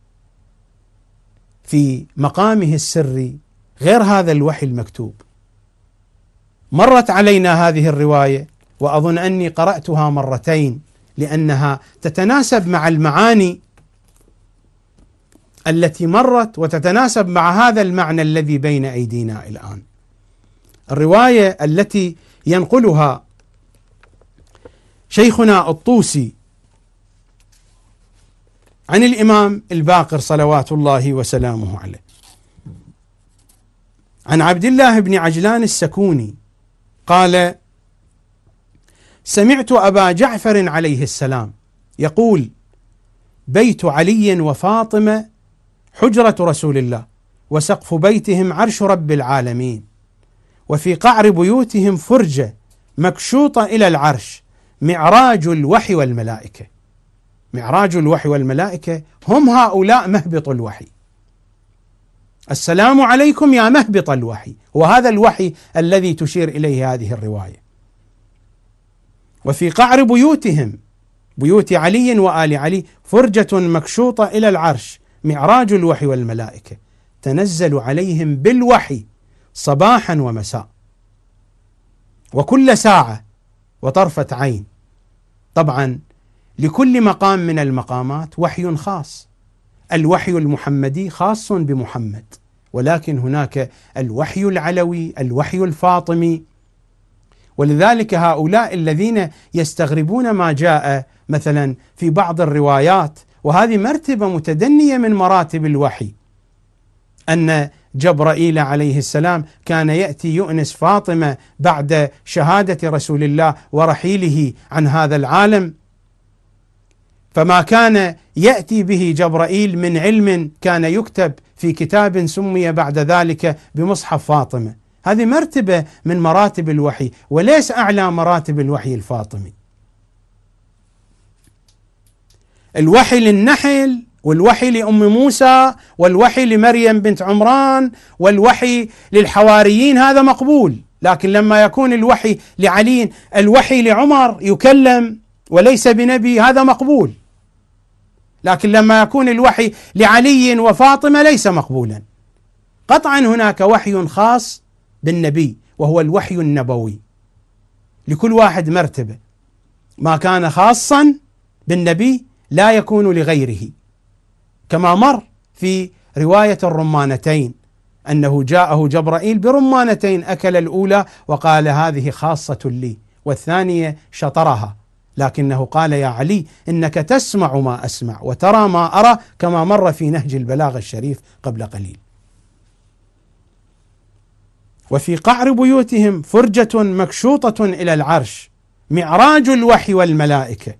في مقامه السري غير هذا الوحي المكتوب. مرت علينا هذه الرواية وأظن أني قرأتها مرتين لأنها تتناسب مع المعاني التي مرت وتتناسب مع هذا المعنى الذي بين أيدينا الآن. الرواية التي ينقلها شيخنا الطوسي عن الإمام الباقر صلوات الله وسلامه عليه عن عبد الله بن عجلان السكوني قال: سمعت أبا جعفر عليه السلام يقول: بيت علي وفاطمة حجرة رسول الله، وسقف بيتهم عرش رب العالمين، وفي قعر بيوتهم فرجة مكشوطة إلى العرش، معراج الوحي والملائكة. معراج الوحي والملائكة هم هؤلاء مهبط الوحي. السلام عليكم يا مهبط الوحي، وهذا الوحي الذي تشير إليه هذه الرواية. وفي قعر بيوتهم، بيوت علي وآل علي، فرجة مكشوطة إلى العرش، معراج الوحي والملائكة، تنزل عليهم بالوحي صباحا ومساء وكل ساعة وطرفة عين. طبعا لكل مقام من المقامات وحي خاص. الوحي المحمدي خاص بمحمد، ولكن هناك الوحي العلوي، الوحي الفاطمي. ولذلك هؤلاء الذين يستغربون ما جاء مثلا في بعض الروايات، وهذه مرتبة متدنية من مراتب الوحي، أن جبرائيل عليه السلام كان يأتي يؤنس فاطمة بعد شهادة رسول الله ورحيله عن هذا العالم، فما كان يأتي به جبرائيل من علم كان يكتب في كتاب سمي بعد ذلك بمصحف فاطمة. هذه مرتبة من مراتب الوحي، وليس أعلى مراتب الوحي الفاطمي. الوحي للنحل، والوحي لأم موسى، والوحي لمريم بنت عمران، والوحي للحواريين هذا مقبول، لكن لما يكون الوحي لعلي، الوحي لعمر يكلم وليس بنبي، هذا مقبول. لكن لما يكون الوحي لعلي وفاطمة ليس مقبولا. قطعا هناك وحي خاص بالنبي وهو الوحي النبوي، لكل واحد مرتبة، ما كان خاصا بالنبي لا يكون لغيره، كما مر في رواية الرمانتين أنه جاءه جبرائيل برمانتين، أكل الأولى وقال هذه خاصة لي، والثانية شطرها، لكنه قال يا علي إنك تسمع ما أسمع وترى ما أرى، كما مر في نهج البلاغة الشريف قبل قليل. وفي قعر بيوتهم فرجة مكشوطة إلى العرش معراج الوحي والملائكة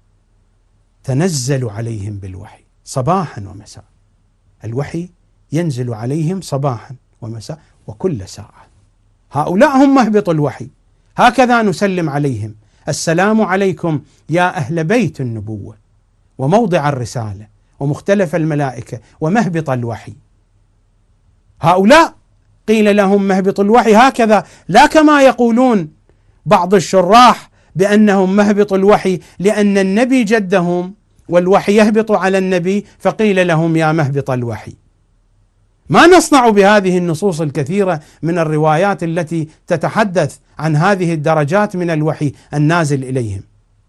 تنزل عليهم بالوحي صباحا ومساء. الوحي ينزل عليهم صباحا ومساء وكل ساعة. هؤلاء هم مهبط الوحي، هكذا نسلم عليهم: السلام عليكم يا أهل بيت النبوة وموضع الرسالة ومختلف الملائكة ومهبط الوحي. هؤلاء قيل لهم مهبط الوحي هكذا، لا كما يقولون بعض الشراح بأنهم مهبط الوحي لأن النبي جدهم والوحي يهبط على النبي فقيل لهم يا مهبط الوحي. ما نصنع بهذه النصوص الكثيرة من الروايات التي تتحدث عن هذه الدرجات من الوحي النازل إليهم؟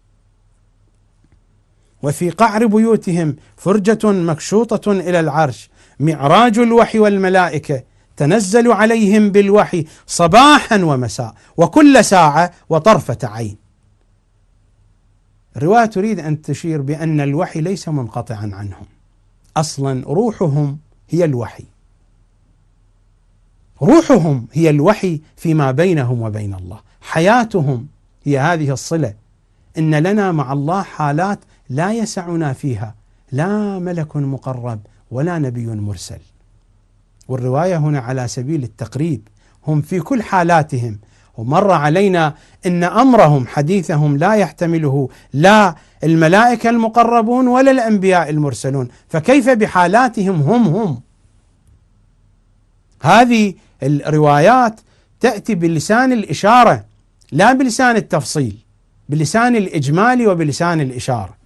وفي قعر بيوتهم فرجة مكشوطة إلى العرش معراج الوحي والملائكة تنزل عليهم بالوحي صباحا ومساء وكل ساعة وطرفة عين. الرواية تريد أن تشير بأن الوحي ليس منقطعا عنهم، أصلا روحهم هي الوحي، روحهم هي الوحي فيما بينهم وبين الله، حياتهم هي هذه الصلة. إن لنا مع الله حالات لا يسعنا فيها لا ملك مقرب ولا نبي مرسل. والرواية هنا على سبيل التقريب، هم في كل حالاتهم، ومر علينا إن أمرهم حديثهم لا يحتمله لا الملائكة المقربون ولا الأنبياء المرسلون، فكيف بحالاتهم هم؟ هذه الروايات تأتي بلسان الإشارة لا بلسان التفصيل، بلسان الإجمال وبلسان الإشارة.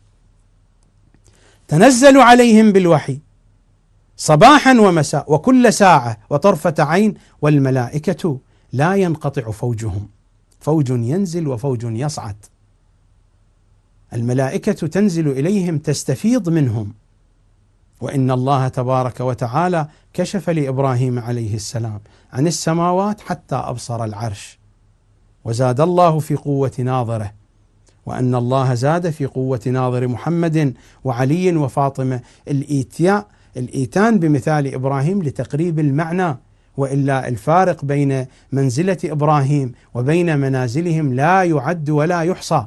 تنزل عليهم بالوحي صباحا ومساء وكل ساعة وطرفة عين والملائكة لا ينقطع فوجهم، فوج ينزل وفوج يصعد. الملائكة تنزل إليهم تستفيض منهم. وإن الله تبارك وتعالى كشف لإبراهيم عليه السلام عن السماوات حتى أبصر العرش، وزاد الله في قوة ناظره، وأن الله زاد في قوة ناظر محمد وعلي وفاطمة. الإيتان بمثال إبراهيم لتقريب المعنى، وإلا الفارق بين منزلة إبراهيم وبين منازلهم لا يعد ولا يحصى.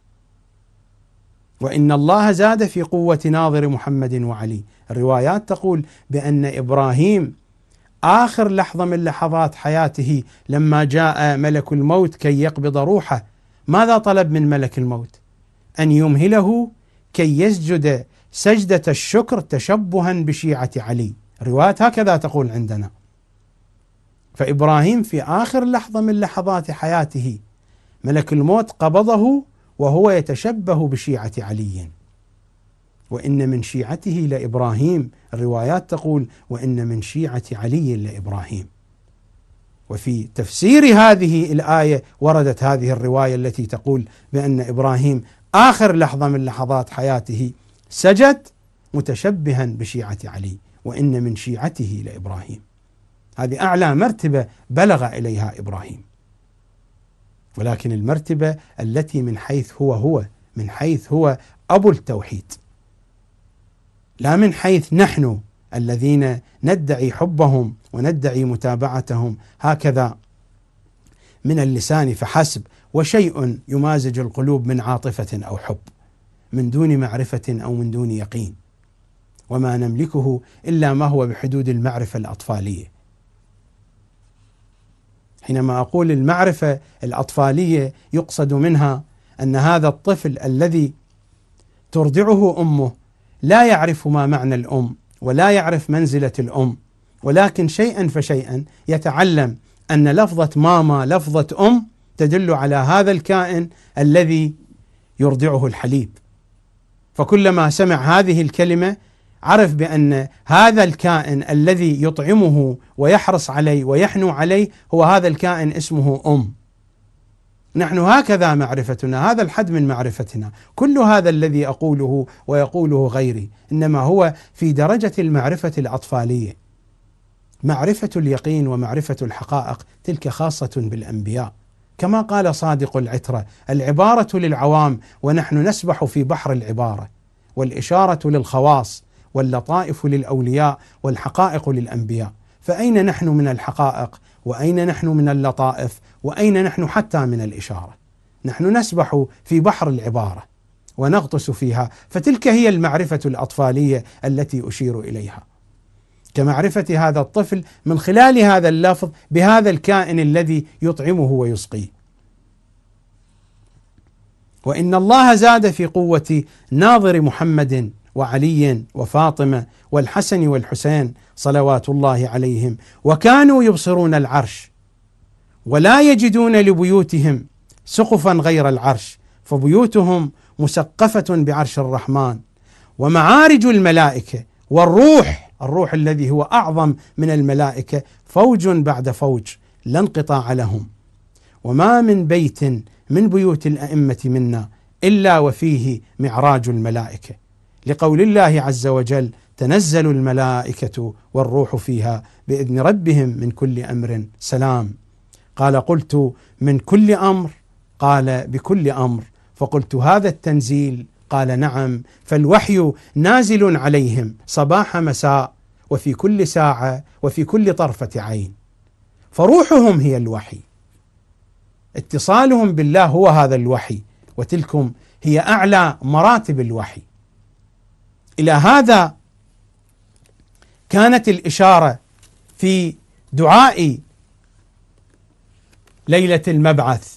وإن الله زاد في قوة ناظر محمد وعلي. الروايات تقول بأن إبراهيم آخر لحظة من لحظات حياته لما جاء ملك الموت كي يقبض روحه، ماذا طلب من ملك الموت؟ أن يمهله كي يسجد سجدة الشكر تشبها بشيعة علي. الروايات هكذا تقول عندنا. فإبراهيم في آخر لحظة من لحظات حياته ملك الموت قبضه وهو يتشبه بشيعة علي. وإن من شيعته لإبراهيم، الروايات تقول وإن من شيعة علي لإبراهيم. وفي تفسير هذه الآية وردت هذه الرواية التي تقول بأن إبراهيم آخر لحظة من لحظات حياته سجد متشبها بشيعة علي، وإن من شيعته لإبراهيم. هذه أعلى مرتبة بلغ إليها إبراهيم، ولكن المرتبة التي من حيث هو من حيث هو أبو التوحيد، لا من حيث نحن الذين ندعي حبهم وندعي متابعتهم هكذا من اللسان فحسب، وشيء يمازج القلوب من عاطفة أو حب من دون معرفة أو من دون يقين، وما نملكه إلا ما هو بحدود المعرفة الأطفالية. حينما أقول المعرفة الأطفالية يقصد منها أن هذا الطفل الذي ترضعه أمه لا يعرف ما معنى الأم ولا يعرف منزلة الأم، ولكن شيئا فشيئا يتعلم أن لفظة ماما لفظة أم تدل على هذا الكائن الذي يرضعه الحليب. فكلما سمع هذه الكلمة عرف بأن هذا الكائن الذي يطعمه ويحرص عليه ويحنو عليه هو هذا الكائن اسمه أم. نحن هكذا معرفتنا، هذا الحد من معرفتنا. كل هذا الذي أقوله ويقوله غيري إنما هو في درجة المعرفة الأطفالية. معرفة اليقين ومعرفة الحقائق تلك خاصة بالأنبياء، كما قال صادق العترة: العبارة للعوام ونحن نسبح في بحر العبارة، والإشارة للخواص، واللطائف للأولياء، والحقائق للأنبياء. فأين نحن من الحقائق؟ وأين نحن من اللطائف؟ وأين نحن حتى من الإشارة؟ نحن نسبح في بحر العبارة ونغطس فيها، فتلك هي المعرفة الأطفالية التي أشير إليها، كمعرفة هذا الطفل من خلال هذا اللفظ بهذا الكائن الذي يطعمه ويسقيه. وإن الله زاد في قوة ناظر محمد وعلي وفاطمة والحسن والحسين صلوات الله عليهم، وكانوا يبصرون العرش ولا يجدون لبيوتهم سقفا غير العرش، فبيوتهم مسقفة بعرش الرحمن، ومعارج الملائكة والروح الذي هو أعظم من الملائكة فوج بعد فوج لا انقطاع لهم. وما من بيت من بيوت الأئمة منا إلا وفيه معراج الملائكة، لقول الله عز وجل: تنزل الملائكة والروح فيها بإذن ربهم من كل أمر سلام. قال: قلت من كل أمر؟ قال: بكل أمر. فقلت: هذا التنزيل؟ قال: نعم، فالوحي نازل عليهم صباح مساء وفي كل ساعة وفي كل طرفة عين، فروحهم هي الوحي، اتصالهم بالله هو هذا الوحي، وتلكم هي أعلى مراتب الوحي. إلى هذا كانت الإشارة في دعاء ليلة المبعث،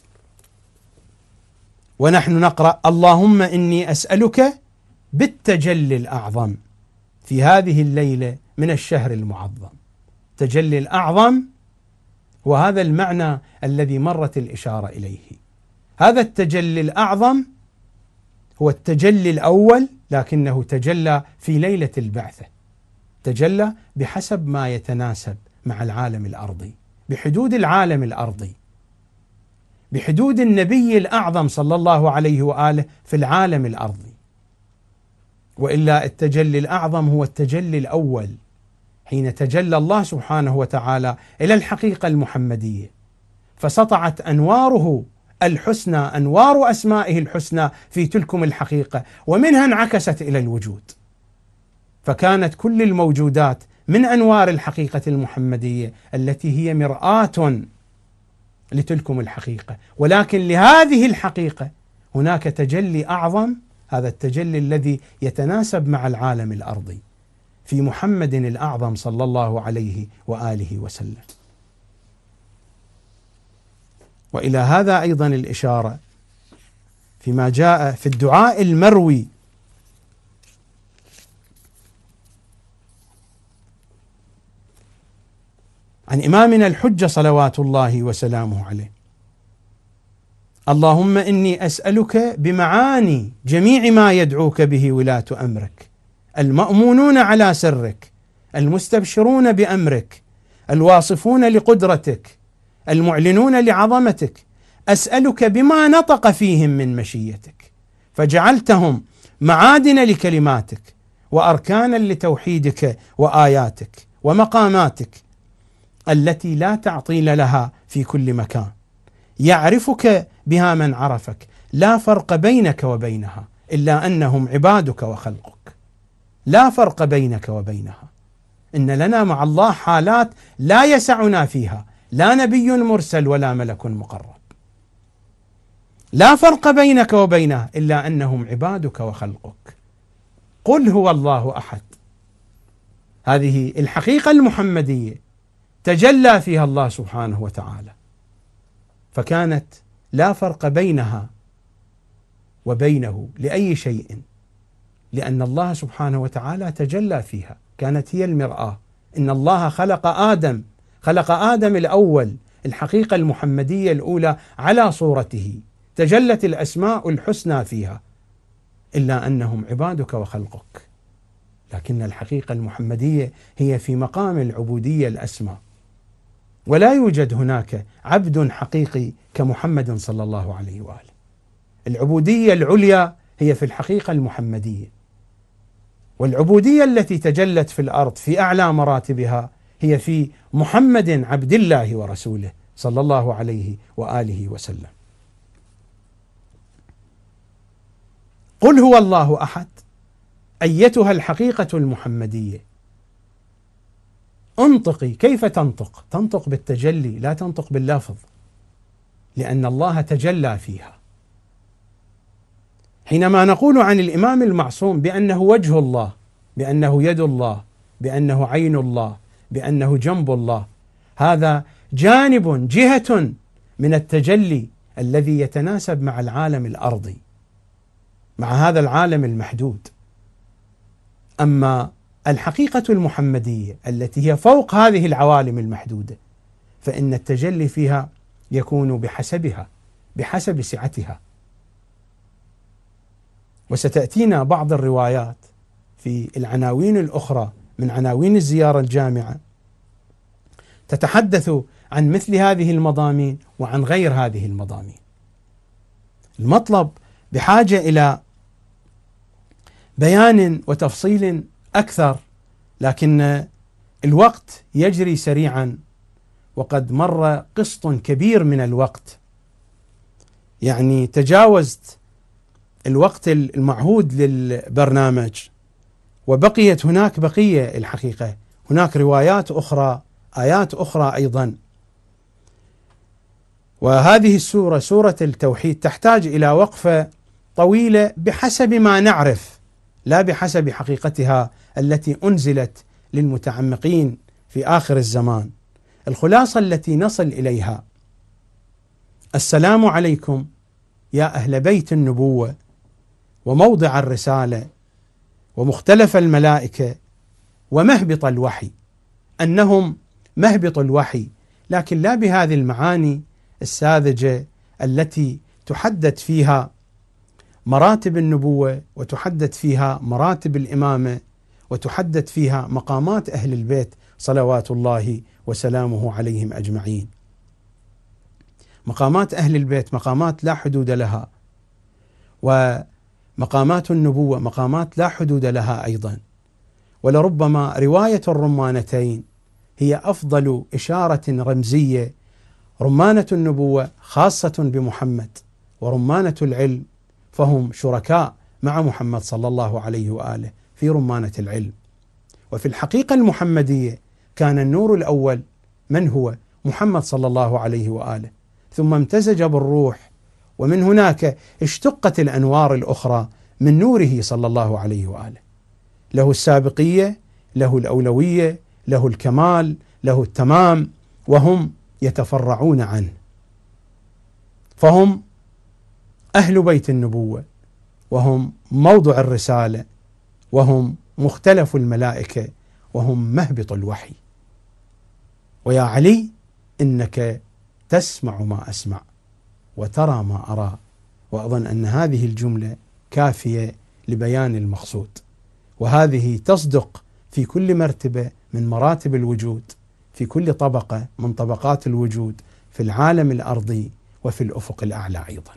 ونحن نقرأ: اللهم إني أسألك بالتجلي الأعظم في هذه الليلة من الشهر المعظم. تجلي الأعظم وهذا المعنى الذي مرت الإشارة إليه. هذا التجلي الأعظم هو التجلي الأول، لكنه تجلى في ليلة البعثة، تجلى بحسب ما يتناسب مع العالم الأرضي، بحدود العالم الأرضي، بحدود النبي الأعظم صلى الله عليه وآله في العالم الأرضي. وإلا التجلي الأعظم هو التجلي الأول، حين تجلى الله سبحانه وتعالى إلى الحقيقة المحمدية، فسطعت أنواره الحسنى، أنوار أسمائه الحسنى في تلكم الحقيقة، ومنها انعكست إلى الوجود، فكانت كل الموجودات من أنوار الحقيقة المحمدية التي هي مرآة لتلكم الحقيقة. ولكن لهذه الحقيقة هناك تجلي أعظم، هذا التجلي الذي يتناسب مع العالم الأرضي في محمد الأعظم صلى الله عليه وآله وسلم. وإلى هذا أيضا الإشارة فيما جاء في الدعاء المروي عن إمامنا الحجة صلوات الله وسلامه عليه: اللهم إني أسألك بمعاني جميع ما يدعوك به ولاة أمرك، المأمونون على سرك، المستبشرون بأمرك، الواصفون لقدرتك، المعلنون لعظمتك، أسألك بما نطق فيهم من مشيتك، فجعلتهم معادن لكلماتك وأركانا لتوحيدك وآياتك ومقاماتك التي لا تعطيل لها في كل مكان، يعرفك بها من عرفك، لا فرق بينك وبينها إلا أنهم عبادك وخلقك، لا فرق بينك وبينها. إن لنا مع الله حالات لا يسعنا فيها لا نبي مرسل ولا ملك مقرب، لا فرق بينك وبينها إلا أنهم عبادك وخلقك. قل هو الله أحد، هذه الحقيقة المحمدية تجلى فيها الله سبحانه وتعالى، فكانت لا فرق بينها وبينه لأي شيء، لأن الله سبحانه وتعالى تجلى فيها، كانت هي المرآة. إن الله خلق آدم الأول، الحقيقة المحمدية الأولى على صورته، تجلت الأسماء الحسنى فيها، إلا أنهم عبادك وخلقك. لكن الحقيقة المحمدية هي في مقام العبودية الأسمى، ولا يوجد هناك عبد حقيقي كمحمد صلى الله عليه وآله. العبودية العليا هي في الحقيقة المحمدية، والعبودية التي تجلت في الأرض في أعلى مراتبها هي في محمد عبد الله ورسوله صلى الله عليه وآله وسلم. قل هو الله أحد أيتها الحقيقة المحمدية، انطقي. كيف تنطق؟ تنطق بالتجلي، لا تنطق باللفظ، لأن الله تجلى فيها. حينما نقول عن الإمام المعصوم بأنه وجه الله، بأنه يد الله، بأنه عين الله، بأنه جنب الله، هذا جانب، جهة من التجلي الذي يتناسب مع العالم الأرضي، مع هذا العالم المحدود. أما الحقيقة المحمدية التي هي فوق هذه العوالم المحدودة، فإن التجلي فيها يكون بحسبها، بحسب سعتها. وستأتينا بعض الروايات في العناوين الأخرى من عناوين الزيارة الجامعة تتحدث عن مثل هذه المضامين وعن غير هذه المضامين. المطلب بحاجة إلى بيان وتفصيل أكثر، لكن الوقت يجري سريعا، وقد مر قسط كبير من الوقت، يعني تجاوزت الوقت المعهود للبرنامج، وبقيت هناك بقية الحقيقة، هناك روايات أخرى، آيات أخرى أيضا. وهذه السورة، سورة التوحيد، تحتاج إلى وقفة طويلة بحسب ما نعرف، لا بحسب حقيقتها التي أنزلت للمتعمقين في آخر الزمان. الخلاصة التي نصل إليها: السلام عليكم يا أهل بيت النبوة وموضع الرسالة ومختلف الملائكة ومهبط الوحي. أنهم مهبط الوحي، لكن لا بهذه المعاني الساذجة التي تحدد فيها مراتب النبوة، وتحدد فيها مراتب الإمامة، وتحدد فيها مقامات أهل البيت صلوات الله وسلامه عليهم أجمعين. مقامات أهل البيت مقامات لا حدود لها، ومقامات النبوة مقامات لا حدود لها أيضا. ولربما رواية الرمانتين هي أفضل إشارة رمزية. رمانة النبوة خاصة بمحمد، ورمانة العلم فهم شركاء مع محمد صلى الله عليه وآله في رمانة العلم. وفي الحقيقة المحمدية كان النور الأول من هو؟ محمد صلى الله عليه وآله، ثم امتزج بالروح، ومن هناك اشتقت الأنوار الأخرى من نوره صلى الله عليه وآله. له السابقية، له الأولوية، له الكمال، له التمام، وهم يتفرعون عنه. فهم أهل بيت النبوة، وهم موضع الرسالة، وهم مختلف الملائكة، وهم مهبط الوحي. ويا علي إنك تسمع ما أسمع وترى ما أرى. وأظن أن هذه الجملة كافية لبيان المقصود، وهذه تصدق في كل مرتبة من مراتب الوجود، في كل طبقة من طبقات الوجود، في العالم الأرضي وفي الأفق الأعلى أيضا.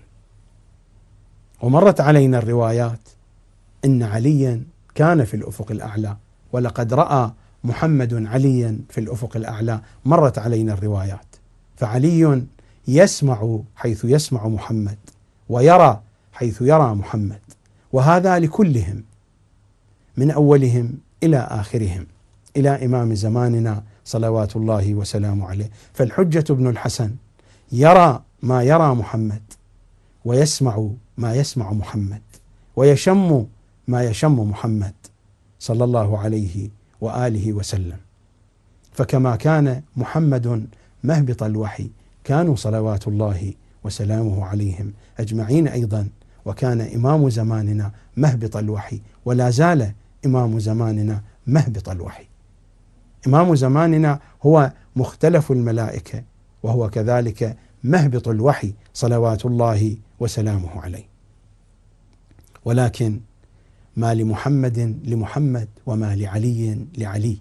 ومرت علينا الروايات إن عليا كان في الأفق الأعلى، ولقد رأى محمد عليا في الأفق الأعلى. مرت علينا الروايات، فعلي يسمع حيث يسمع محمد، ويرى حيث يرى محمد، وهذا لكلهم من أولهم إلى آخرهم، إلى إمام زماننا صلوات الله وسلامه عليه. فالحجة ابن الحسن يرى ما يرى محمد، ويسمع ما يسمع محمد، ويشم ما يشم محمد صلى الله عليه وآله وسلم. فكما كان محمد مهبط الوحي، كانوا صلوات الله وسلامه عليهم أجمعين أيضا، وكان إمام زماننا مهبط الوحي، ولا زال إمام زماننا مهبط الوحي. إمام زماننا هو مختلف الملائكة، وهو كذلك مهبط الوحي صلوات الله وسلامه عليه. ولكن ما لمحمد لمحمد وما لعلي لعلي.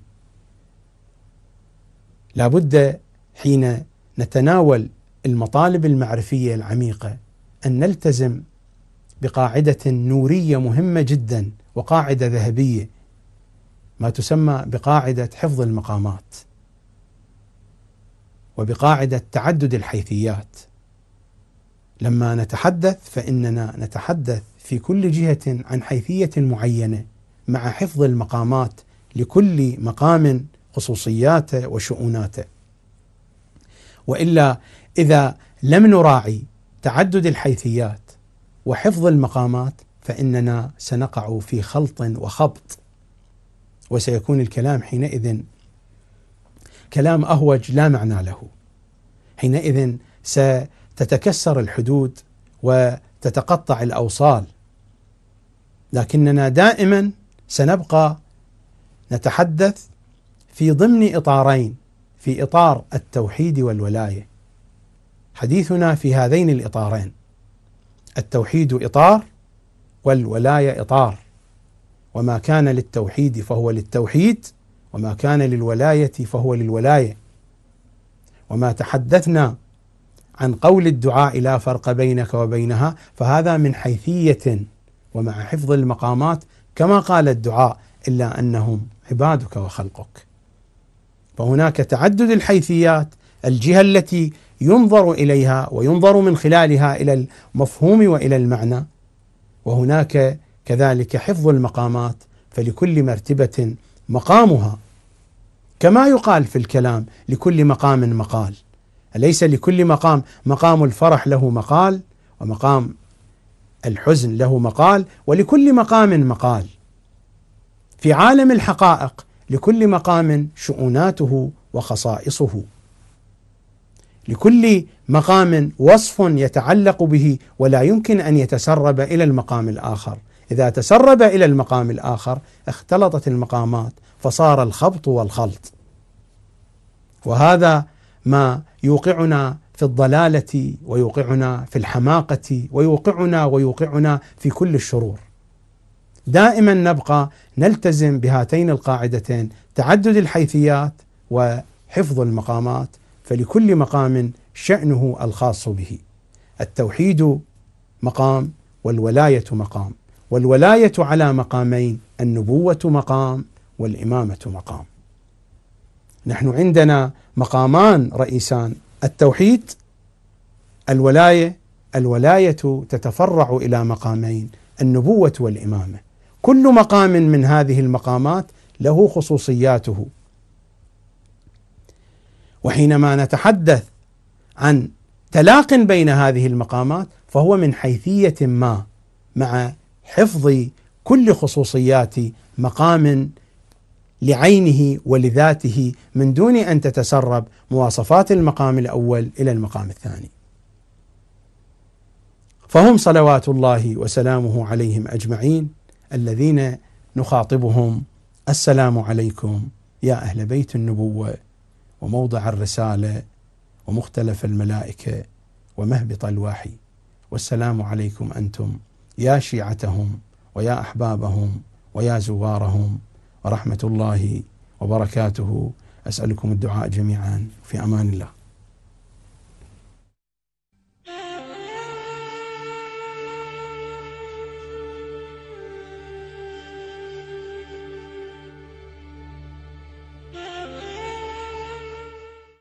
لا بد حين نتناول المطالب المعرفية العميقة أن نلتزم بقاعدة نورية مهمة جدا وقاعدة ذهبية، ما تسمى بقاعدة حفظ المقامات وبقاعدة تعدد الحيثيات. لما نتحدث فإننا نتحدث في كل جهة عن حيثية معينة مع حفظ المقامات لكل مقام خصوصياته وشؤوناته. وإلا إذا لم نراعي تعدد الحيثيات وحفظ المقامات فإننا سنقع في خلط وخبط، وسيكون الكلام حينئذ كلام أهوج لا معنى له. حينئذ ستتكسر الحدود وتتقطع الأوصال، لكننا دائما سنبقى نتحدث في ضمن إطارين، في إطار التوحيد والولاية. حديثنا في هذين الإطارين، التوحيد إطار والولاية إطار، وما كان للتوحيد فهو للتوحيد، وما كان للولاية فهو للولاية. وما تحدثنا عن قول الدعاء لا فرق بينك وبينها فهذا من حيثية ومع حفظ المقامات كما قال الدعاء إلا أنهم عبادك وخلقك. فهناك تعدد الحيثيات، الجهة التي ينظر إليها وينظر من خلالها إلى المفهوم وإلى المعنى، وهناك كذلك حفظ المقامات، فلكل مرتبة مقامها، كما يقال في الكلام لكل مقام مقال. أليس لكل مقام الفرح له مقال، ومقام الحزن له مقال، ولكل مقام مقال. في عالم الحقائق لكل مقام شؤوناته وخصائصه، لكل مقام وصف يتعلق به ولا يمكن أن يتسرب إلى المقام الآخر. إذا تسرب إلى المقام الآخر اختلطت المقامات فصار الخبط والخلط، وهذا ما يوقعنا في الضلالة ويوقعنا في الحماقة ويوقعنا في كل الشرور. دائما نبقى نلتزم بهاتين القاعدتين، تعدد الحيثيات وحفظ المقامات، فلكل مقام شأنه الخاص به. التوحيد مقام والولاية مقام، والولاية على مقامين، النبوة مقام والإمامة مقام. نحن عندنا مقامان رئيسان، التوحيد، الولاية تتفرع إلى مقامين، النبوة والإمامة. كل مقام من هذه المقامات له خصوصياته، وحينما نتحدث عن تلاق بين هذه المقامات فهو من حيثية ما، مع حفظ كل خصوصيات مقام لعينه ولذاته من دون أن تتسرب مواصفات المقام الأول إلى المقام الثاني. فهم صلوات الله وسلامه عليهم أجمعين الذين نخاطبهم: السلام عليكم يا أهل بيت النبوة وموضع الرسالة ومختلف الملائكة ومهبط الوحي، والسلام عليكم أنتم يا شيعتهم ويا أحبابهم ويا زوارهم، ورحمة الله وبركاته. أسألكم الدعاء جميعا، في أمان الله.